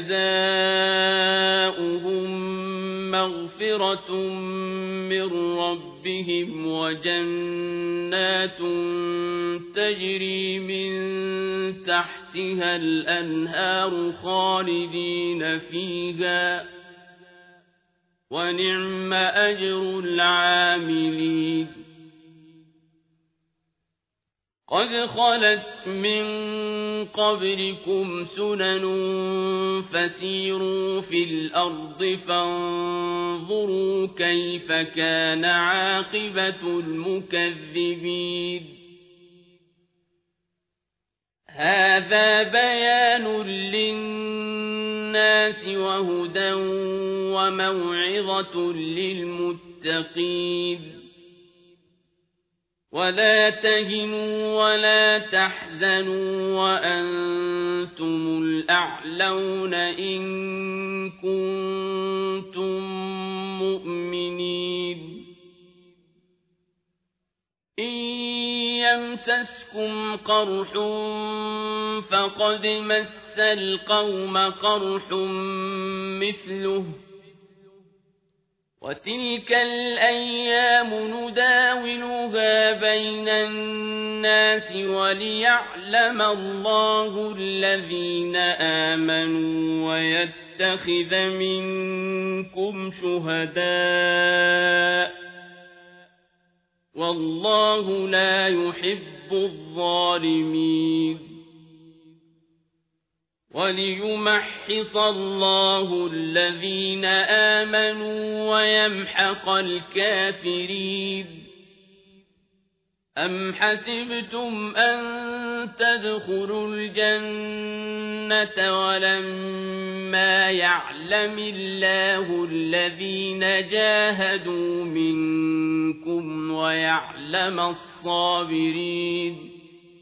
جزاؤهم مغفرة من ربهم وجنات تجري من تحتها الأنهار خالدين فيها ونعم أجر العاملين قد خلت من قبلكم سنن فسيروا في الأرض فانظروا كيف كان عاقبة المكذبين هذا بيان للناس للناس وهدى وموعظة للمتقين ولا تهنوا ولا تحزنوا وأنتم الأعلون إن كنتم مؤمنين إن يمسسكم قرح فقد مس القوم قرح مثله وتلك الأيام نداولها بين الناس وليعلم الله الذين آمنوا ويتخذ منكم شهداء والله لا يحب الظالمين وليمحص الله الذين آمنوا ويمحق الكافرين أم حسبتم أن تدخلوا الجنة ولما يعلم الله الذين جاهدوا منكم ويعلم الصابرين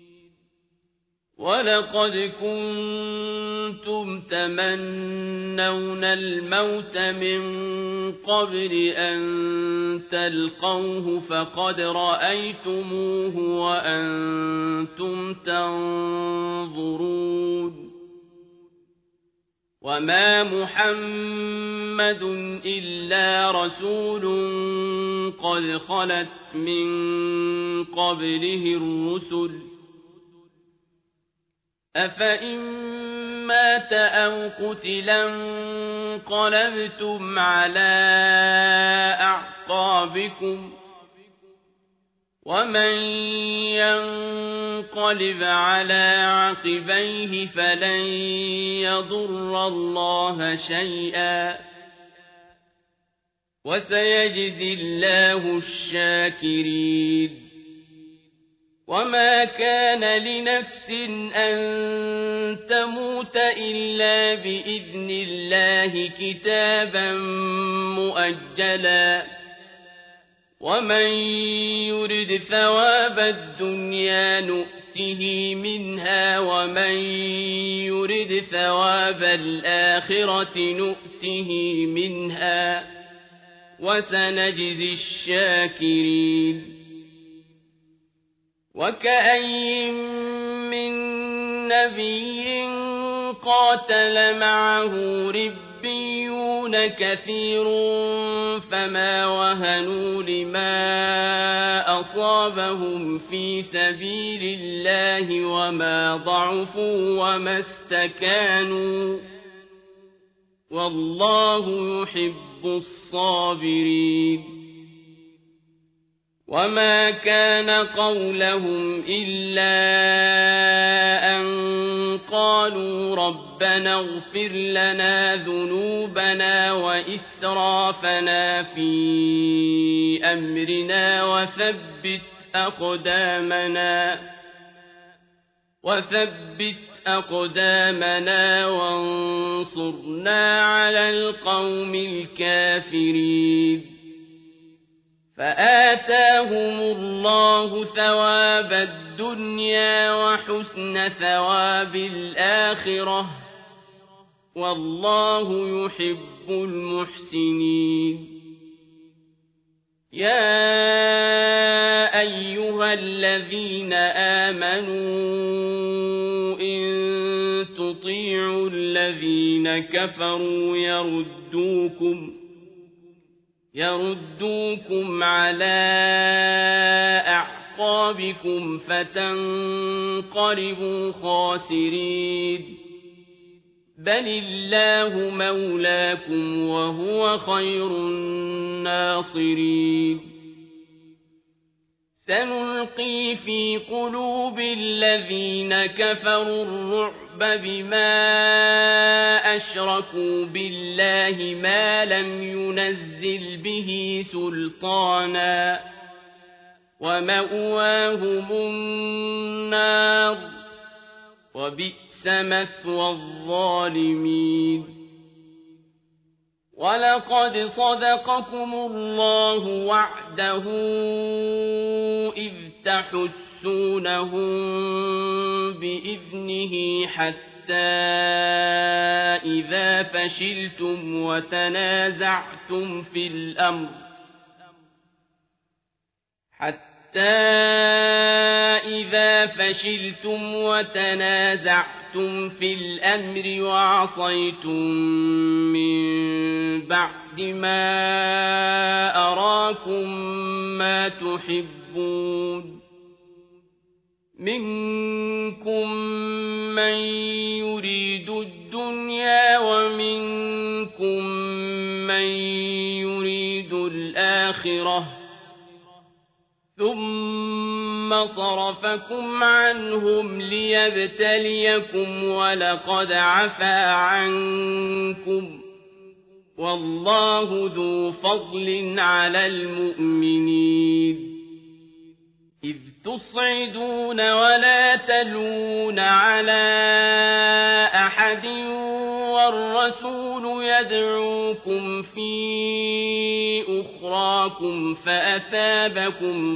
ولقد كنتم تمنون الموت من قبل أن تلقوه فقد رأيتموه وأنتم تنظرون وما محمد إلا رسول قد خلت من قبله الرسل أفإن مات أو قتلا انقلبتم على أعقابكم ومن ينقلب على عقبيه فلن يضر الله شيئا وسيجزي الله الشاكرين وما كان لنفس أن تموت إلا بإذن الله كتابا مؤجلا ومن يرد ثواب الدنيا نؤته منها ومن يرد ثواب الآخرة نؤته منها وسنجزي الشاكرين وكأين من نبي قاتل معه ربيون كثير فما وهنوا لما أصابهم في سبيل الله وما ضعفوا وما استكانوا والله يحب الصابرين وما كان قولهم إلا أن قالوا ربنا اغفر لنا ذنوبنا وإسرافنا في أمرنا وثبت أقدامنا وانصرنا على القوم الكافرين فآتاهم الله ثواب الدنيا وحسن ثواب الآخرة والله يحب المحسنين يا أيها الذين آمنوا إن تطيعوا الذين كفروا يردوكم على أعقابكم فتنقلبوا خاسرين بل الله مولاكم وهو خير الناصرين سنلقي في قلوب الذين كفروا الرعب بما أشركوا بالله ما لم ينزل به سلطانا ومأواهم النار وبئس مثوى الظالمين وَلَقَدْ صَدَقَكُمُ اللَّهُ وَعْدَهُ إِذْ تَحُسُّونَهُم بِإِذْنِهِ حَتَّىٰ إِذَا فَشِلْتُمْ وتنازعتم في الأمر وعصيتم من بعد ما أراكم ما تحبون منكم من يريد الدنيا ومنكم من يريد الآخرة ثم صرفكم عنهم ليبتليكم ولقد عفا عنكم والله ذو فضل على المؤمنين إذ تصعدون ولا تلوون على أحد والرسول يدعوكم في أخراكم فأثابكم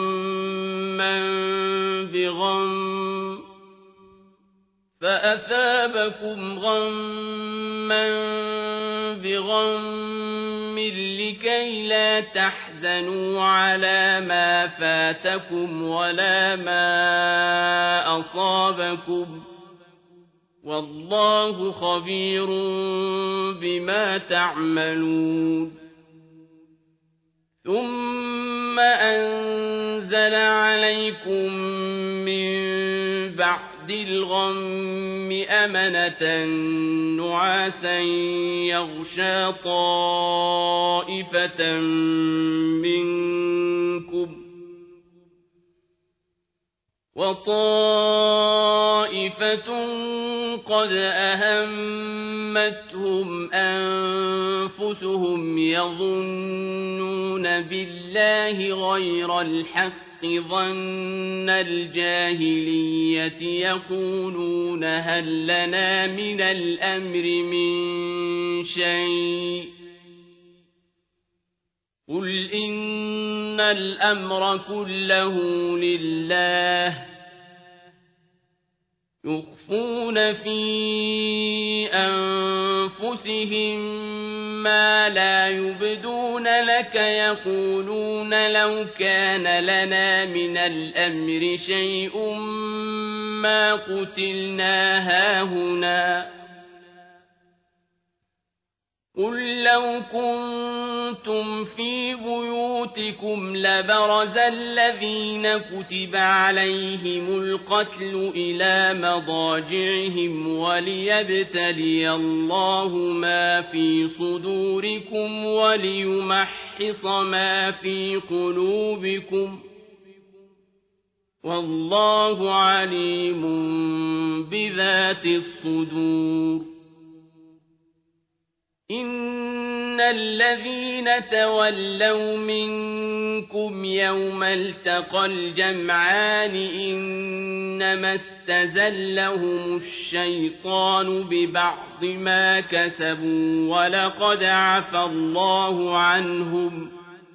غما بغم لكي لا تحزنوا على ما فاتكم ولا ما أصابكم والله خبير بما تعملون ثم أنزل عليكم من بعد الغم أمنة نعاسا يغشى طائفة منكم وطائفة قد أهمتهم أنفسهم يظنون بالله غير الحق ظن الجاهلية يقولون هل لنا من الأمر من شيء قل إن الأمر كله لله يخفون في أنفسهم ما لا يبدون لك يقولون لو كان لنا من الأمر شيء ما قتلنا هاهنا قل لو كنتم في بيوتكم لبرز الذين كتب عليهم القتل إلى مضاجعهم وليبتلي الله ما في صدوركم وليمحص ما في قلوبكم والله عليم بذات الصدور إن الذين تولوا منكم يوم التقى الجمعان إنما استزلهم الشيطان ببعض ما كسبوا ولقد عفى الله عنهم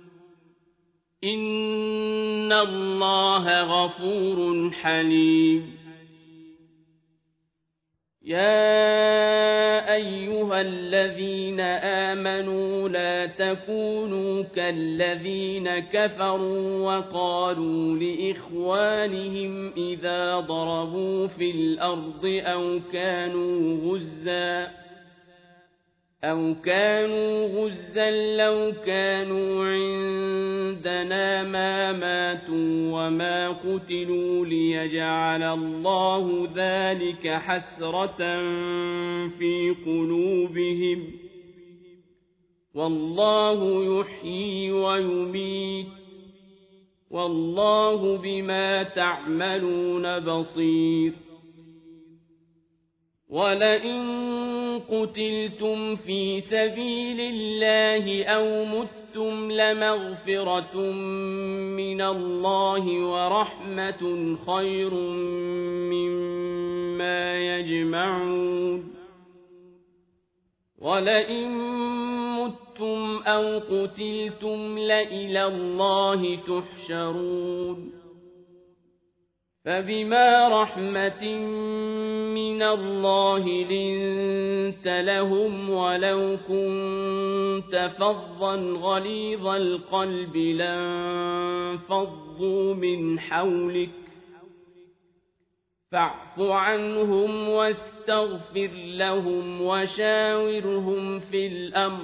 إن الله غفور حليم يا أيها الذين آمنوا لا تكونوا كالذين كفروا وقالوا لإخوانهم إذا ضربوا في الأرض أو كانوا غزا لو كانوا عندنا ما ماتوا وما قتلوا ليجعل الله ذلك حسرة في قلوبهم والله يحيي ويميت والله بما تعملون بصير ولئن قتلتم في سبيل الله أو متم لمغفرة من الله ورحمة خير مما يجمعون وَلَئِن مُّتُّمْ أَوْ قُتِلْتُمْ لَإِلَى اللَّهِ تُحْشَرُونَ فَبِمَا رَحْمَةٍ مِّنَ اللَّهِ لِنتَ لَهُمْ وَلَوْ كُنتَ فَظًّا غَلِيظَ الْقَلْبِ لَانفَضُّوا مِنْ حَوْلِكَ فَاعْفُ عَنْهُمْ وَاسْتَغْفِرْ لَهُمْ وَشَاوِرْهُمْ فِي الْأَمْرِ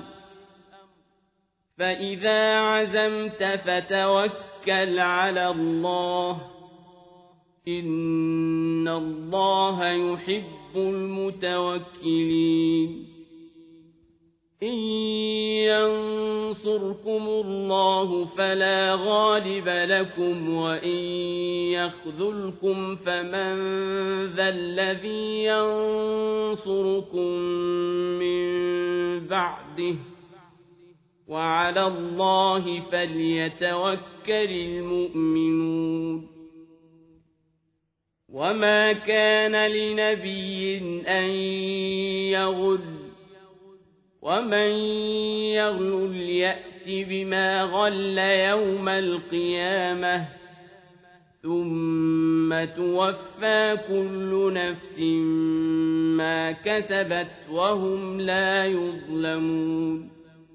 فَإِذَا عَزَمْتَ فَتَوَكَّلْ عَلَى اللَّهِ إِنَّ اللَّهَ يُحِبُّ المتوكلين إِن يَنصُرْكُمُ اللَّهُ فَلَا غَالِبَ لَكُمْ وَإِن يَخْذُلْكُمْ فَمَن ذَا الَّذِي يَنصُرُكُم مِّن بَعْدِهِ وَعَلَى اللَّهِ فَلْيَتَوَكَّلِ المُّؤْمِنُونَ وَمَا كَانَ لِنَبِيٍّ أَن يَغُلَّ وَمَن يَغْلُلْ يَأْتِ بِمَا غَلَّ يَوْمَ الْقِيَامَةِ ثُمَّ تُوَفَّىٰ كُلُّ نَفْسٍ مَّا كَسَبَتْ وَهُمْ لَا يُظْلَمُونَ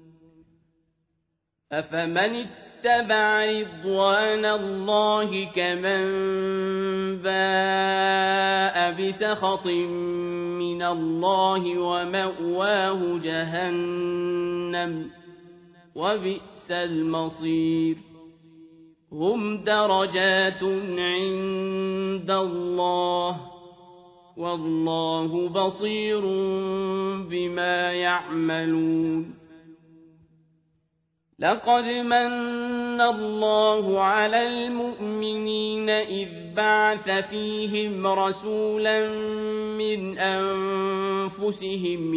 أَفَمَنِ اتَّبَعَ رِضْوَانَ اللَّهِ كَمَن بَاءَ بِسَخَطٍ مِّنَ اللَّهِ وَمَأْوَاهُ جَهَنَّمُ وَبِئْسَ الْمَصِيرُ هُمْ دَرَجَاتٌ عِندَ اللَّهِ وَاللَّهُ بَصِيرٌ بِمَا يَعْمَلُونَ لقد مَنَّ اللَّهُ على المؤمنين إذ بعث فيهم رسولا من أنفسهم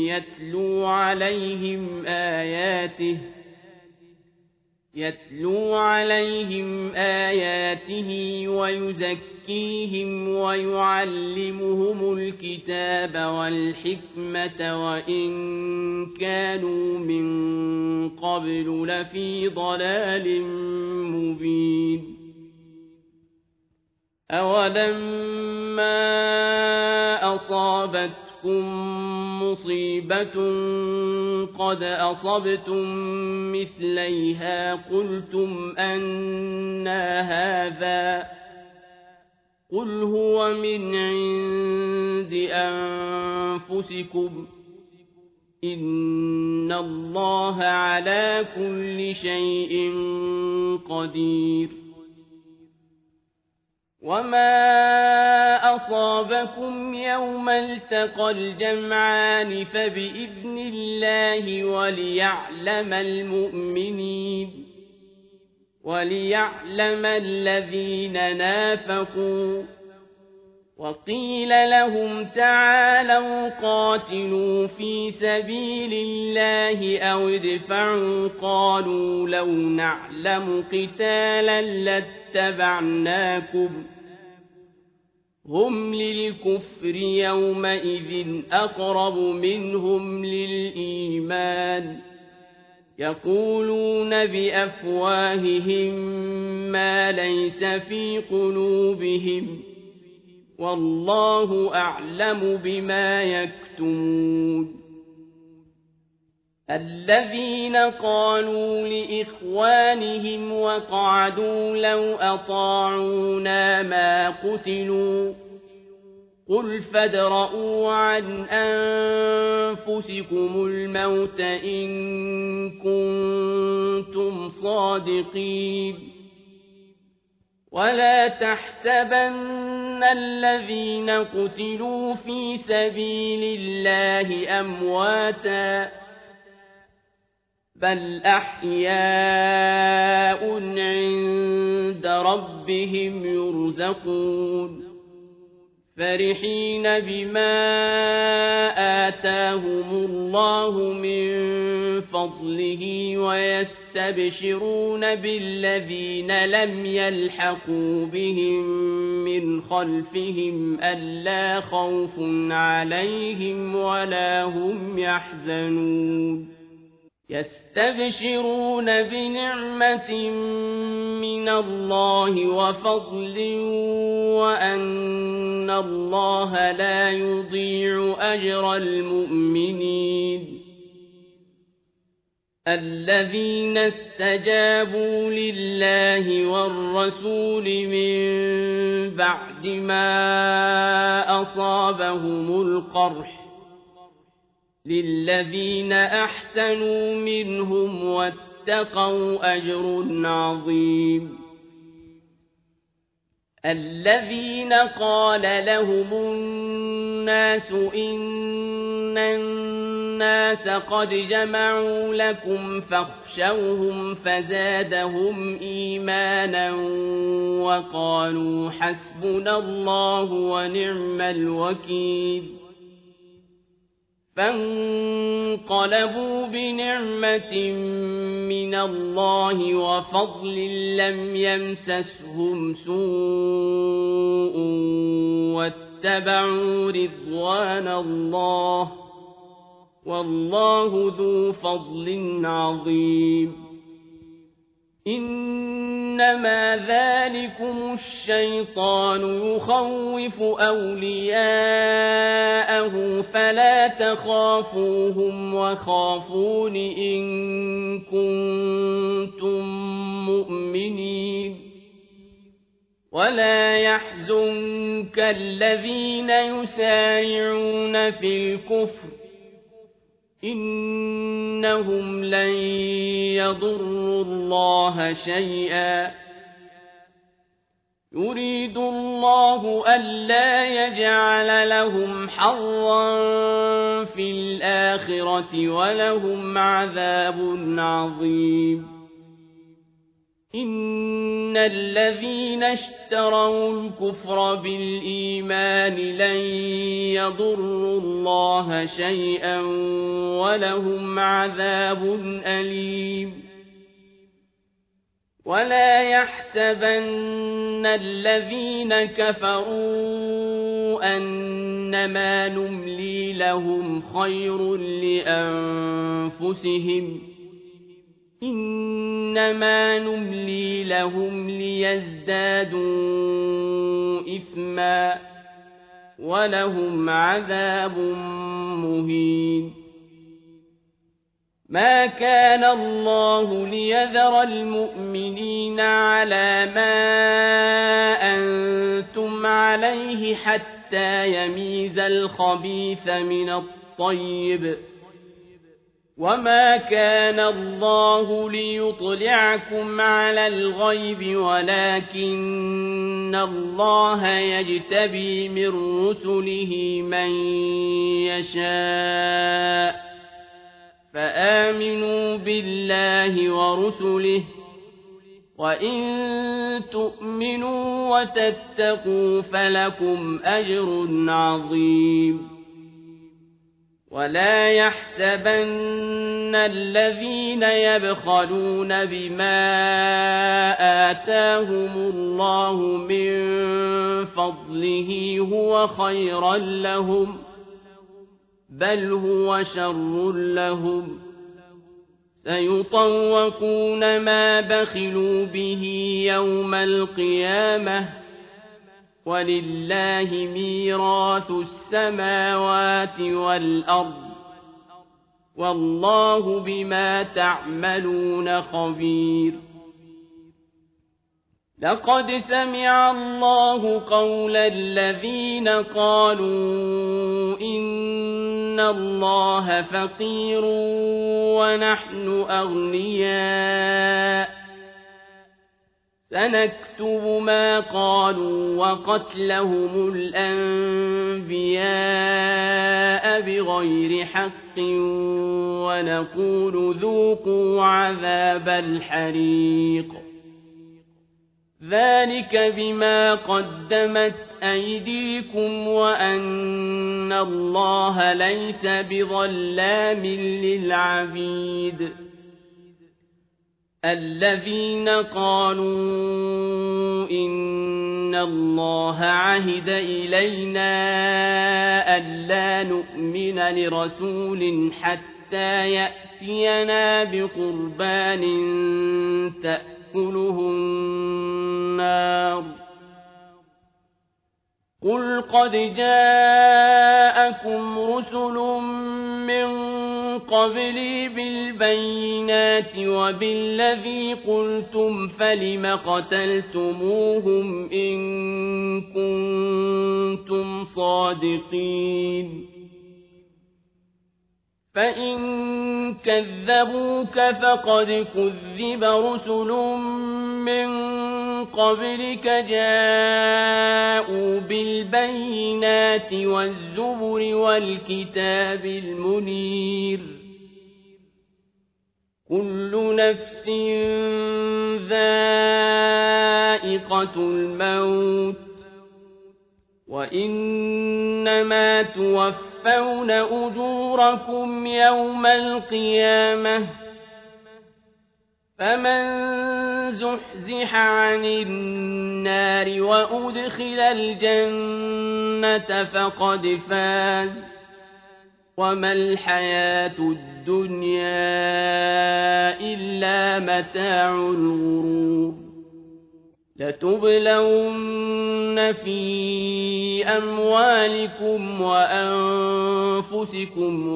يتلو عليهم آياته ويزكيهم ويعلمهم الكتاب والحكمة وإن كانوا من قبل لفي ضلال مبين أولما أصابتكم مصيبة قد أصبتم مثليها قلتم أنى هذا قل هو من عند أنفسكم إن الله على كل شيء قدير وما أصابكم يوم التقى الجمعان فبإذن الله وليعلم الذين نافقوا وقيل لهم تعالوا قاتلوا في سبيل الله أو ادفعوا قالوا لو نعلم قتالا لاتبعناكم هم للكفر يومئذ أقرب منهم للإيمان يقولون بأفواههم ما ليس في قلوبهم والله أعلم بما يكتمون الذين قالوا لإخوانهم وقعدوا لو أطاعونا ما قتلوا قل فادرءوا عن أنفسكم الموت إن كنتم صادقين ولا تحسبن الذين قتلوا في سبيل الله أمواتا بل أحياء عند ربهم يرزقون فرحين بما آتاهم الله من فضله ويستبشرون بالذين لم يلحقوا بهم من خلفهم ألا خوف عليهم ولا هم يحزنون يستبشرون بنعمة من الله وفضل وأن الله لا يضيع أجر المؤمنين الذين استجابوا لله والرسول من بعد ما أصابهم القرح للذين أحسنوا منهم واتقوا أجر عظيم الذين قال لهم الناس إن الناس قد جمعوا لكم فاخشوهم فزادهم إيمانا وقالوا حسبنا الله ونعم الوكيل فانقلبوا بنعمة من الله وفضل لم يمسسهم سوء واتبعوا رضوان الله والله ذو فضل عظيم إنما ذلكم الشيطان يخوف أولياءه فلا تخافوهم وخافون إن كنتم مؤمنين ولا يحزنك الذين يسارعون في الكفر إنهم لن يضروا الله شيئا يريد الله ألا يجعل لهم حظا في الآخرة ولهم عذاب عظيم إن الذين اشتروا الكفر بالإيمان لن يضروا الله شيئا ولهم عذاب أليم ولا يحسبن الذين كفروا أنما نملي لهم خير لأنفسهم إنما نملي لهم ليزدادوا إثما ولهم عذاب مهين ما كان الله ليذر المؤمنين على ما أنتم عليه حتى يميز الخبيث من الطيب وما كان الله ليطلعكم على الغيب ولكن الله يجتبي من رسله من يشاء فآمنوا بالله ورسله وإن تؤمنوا وتتقوا فلكم أجر عظيم ولا يحسبن الذين يبخلون بما آتاهم الله من فضله هو خيرا لهم بل هو شر لهم سيطوقون ما بخلوا به يوم القيامة ولله ميراث السماوات والأرض والله بما تعملون خبير لقد سمع الله قول الذين قالوا إن الله فقير ونحن أغنياء سنكتب ما قالوا وقتلهم الأنبياء بغير حق ونقول ذوقوا عذاب الحريق ذلك بما قدمت أيديكم وأن الله ليس بظلام للعبيد الذين قالوا إن الله عهد إلينا ألا نؤمن لرسول حتى يأتينا بقربان تأكله النار قل قد جاءكم رسل من قبلي بالبينات وبالذي قلتم فلم قتلتموهم إن كنتم صادقين فإن كذبوك فقد كذب رسل من قبلك جاءوا بالبينات والزبر والكتاب المنير كل نفس ذائقة الموت وإنما توفون أجوركم يوم القيامة فمن زحزح عن النار وأدخل الجنة فقد فاز وما الحياة الدنيا إلا متاع الغرور لتبلون في أموالكم وأنفسكم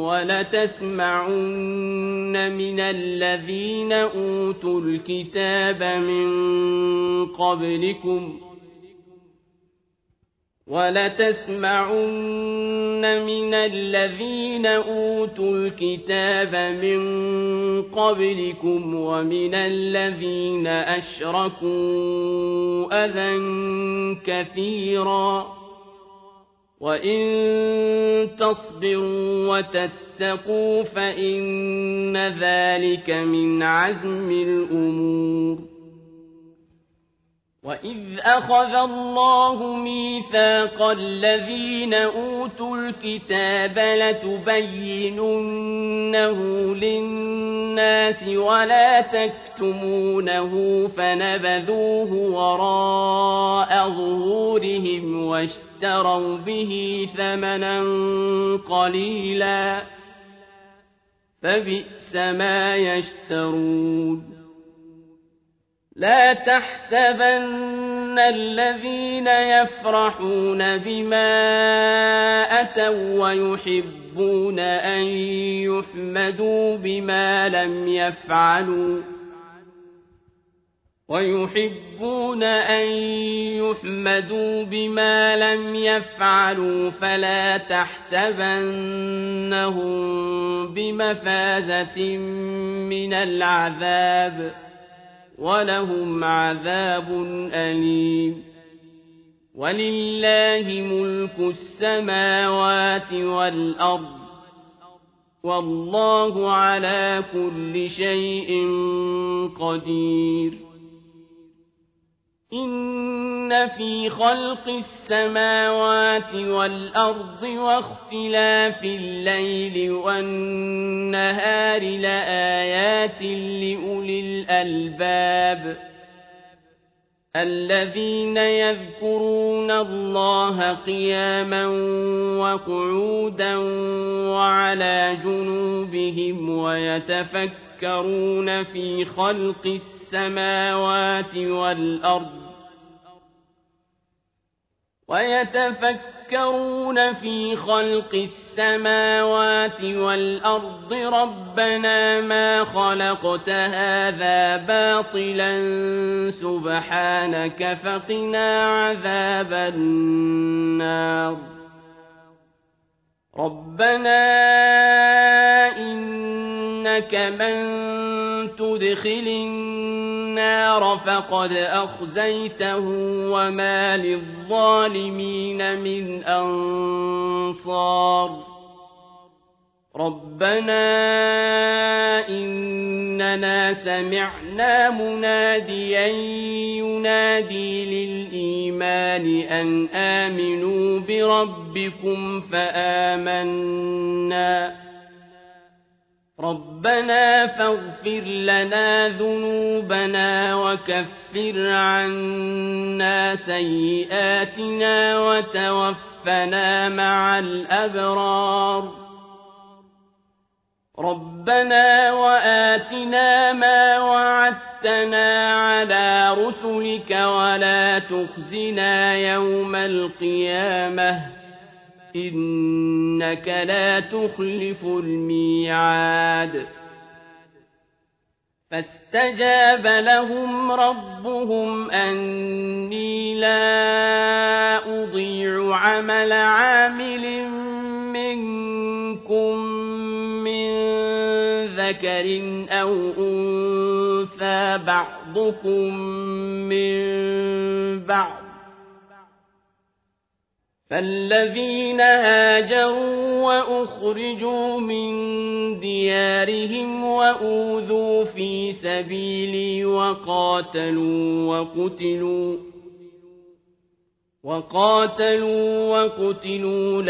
ولتسمعن من الذين أوتوا الكتاب من قبلكم ومن الذين أشركوا أذى كثيرا وإن تصبروا وتتقوا فإن ذلك من عزم الأمور وإذ أخذ الله ميثاق الذين أوتوا الكتاب لتبيننه للناس ولا تكتمونه فنبذوه وراء ظهورهم واشتروا به ثمنا قليلا فبئس ما يشترون لا تحسبن الذين يفرحون بما أتوا ويحبون أن يحمدوا بما لم يفعلوا فلا تحسبنهم بمفازة من العذاب ولهم عذاب أليم ولله ملك السماوات والأرض والله على كل شيء قدير إن في خلق السماوات والأرض واختلاف الليل والنهار لآيات لأولي الألباب الذين يذكرون الله قياما وقعودا وعلى جنوبهم ويتفكرون في خلق السماوات والأرض ربنا ما خلقت هذا باطلا سبحانك فقنا عذاب النار ربنا إنك من تدخل النار فقد أخزيته وما للظالمين من أنصار ربنا إننا سمعنا مناديا ينادي للإيمان أن آمنوا بربكم فآمنا ربنا فاغفر لنا ذنوبنا وكفر عنا سيئاتنا وتوفنا مع الأبرار ربنا وآتنا ما وعدتنا على رسلك ولا تخزنا يوم القيامة إنك لا تخلف الميعاد فاستجاب لهم ربهم أني لا أضيع عمل عامل منكم من ذكر أو أنثى بعضكم من بعض فالذين هاجروا وأخرجوا من ديارهم وأوذوا في سبيلي وقاتلوا وقتلوا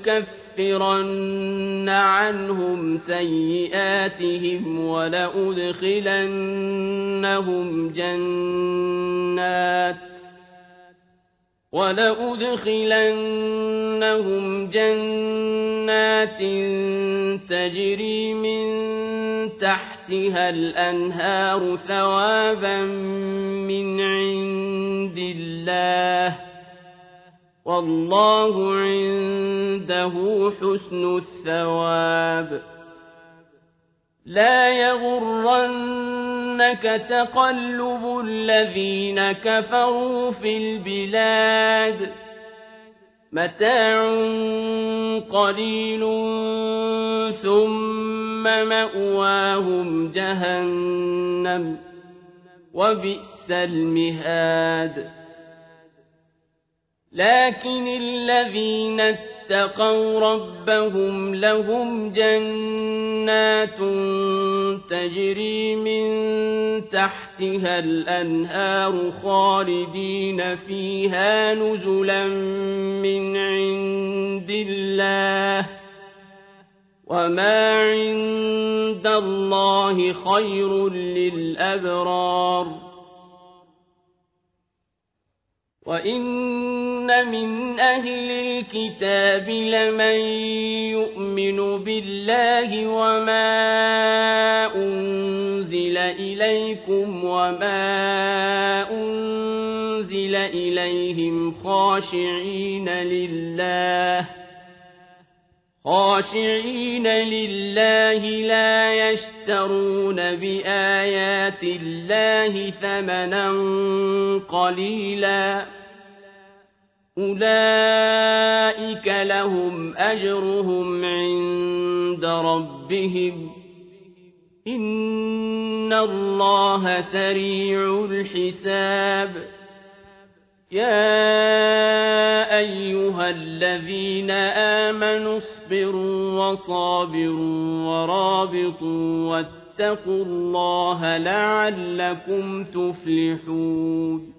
لأكفرن عنهم سيئاتهم ولأدخلنهم جنات تجري من تحتها الأنهار ثوابا من عند الله والله عنده حسن الثواب لا يغرنك تقلب الذين كفروا في البلاد متاع قليل ثم مأواهم جهنم وبئس المهاد لكن الذين اتقوا ربهم لهم جنات تجري من تحتها الأنهار خالدين فيها نزلا من عند الله وما عند الله خير للأبرار وإن من أهل الكتاب لمن يؤمن بالله وما أنزل إليكم وما أنزل إليهم خاشعين لله لا يشترون بآيات الله ثمنا قليلا أولئك لهم أجرهم عند ربهم إن الله سريع الحساب يا أيها الذين آمنوا اصبروا وصابروا ورابطوا واتقوا الله لعلكم تفلحون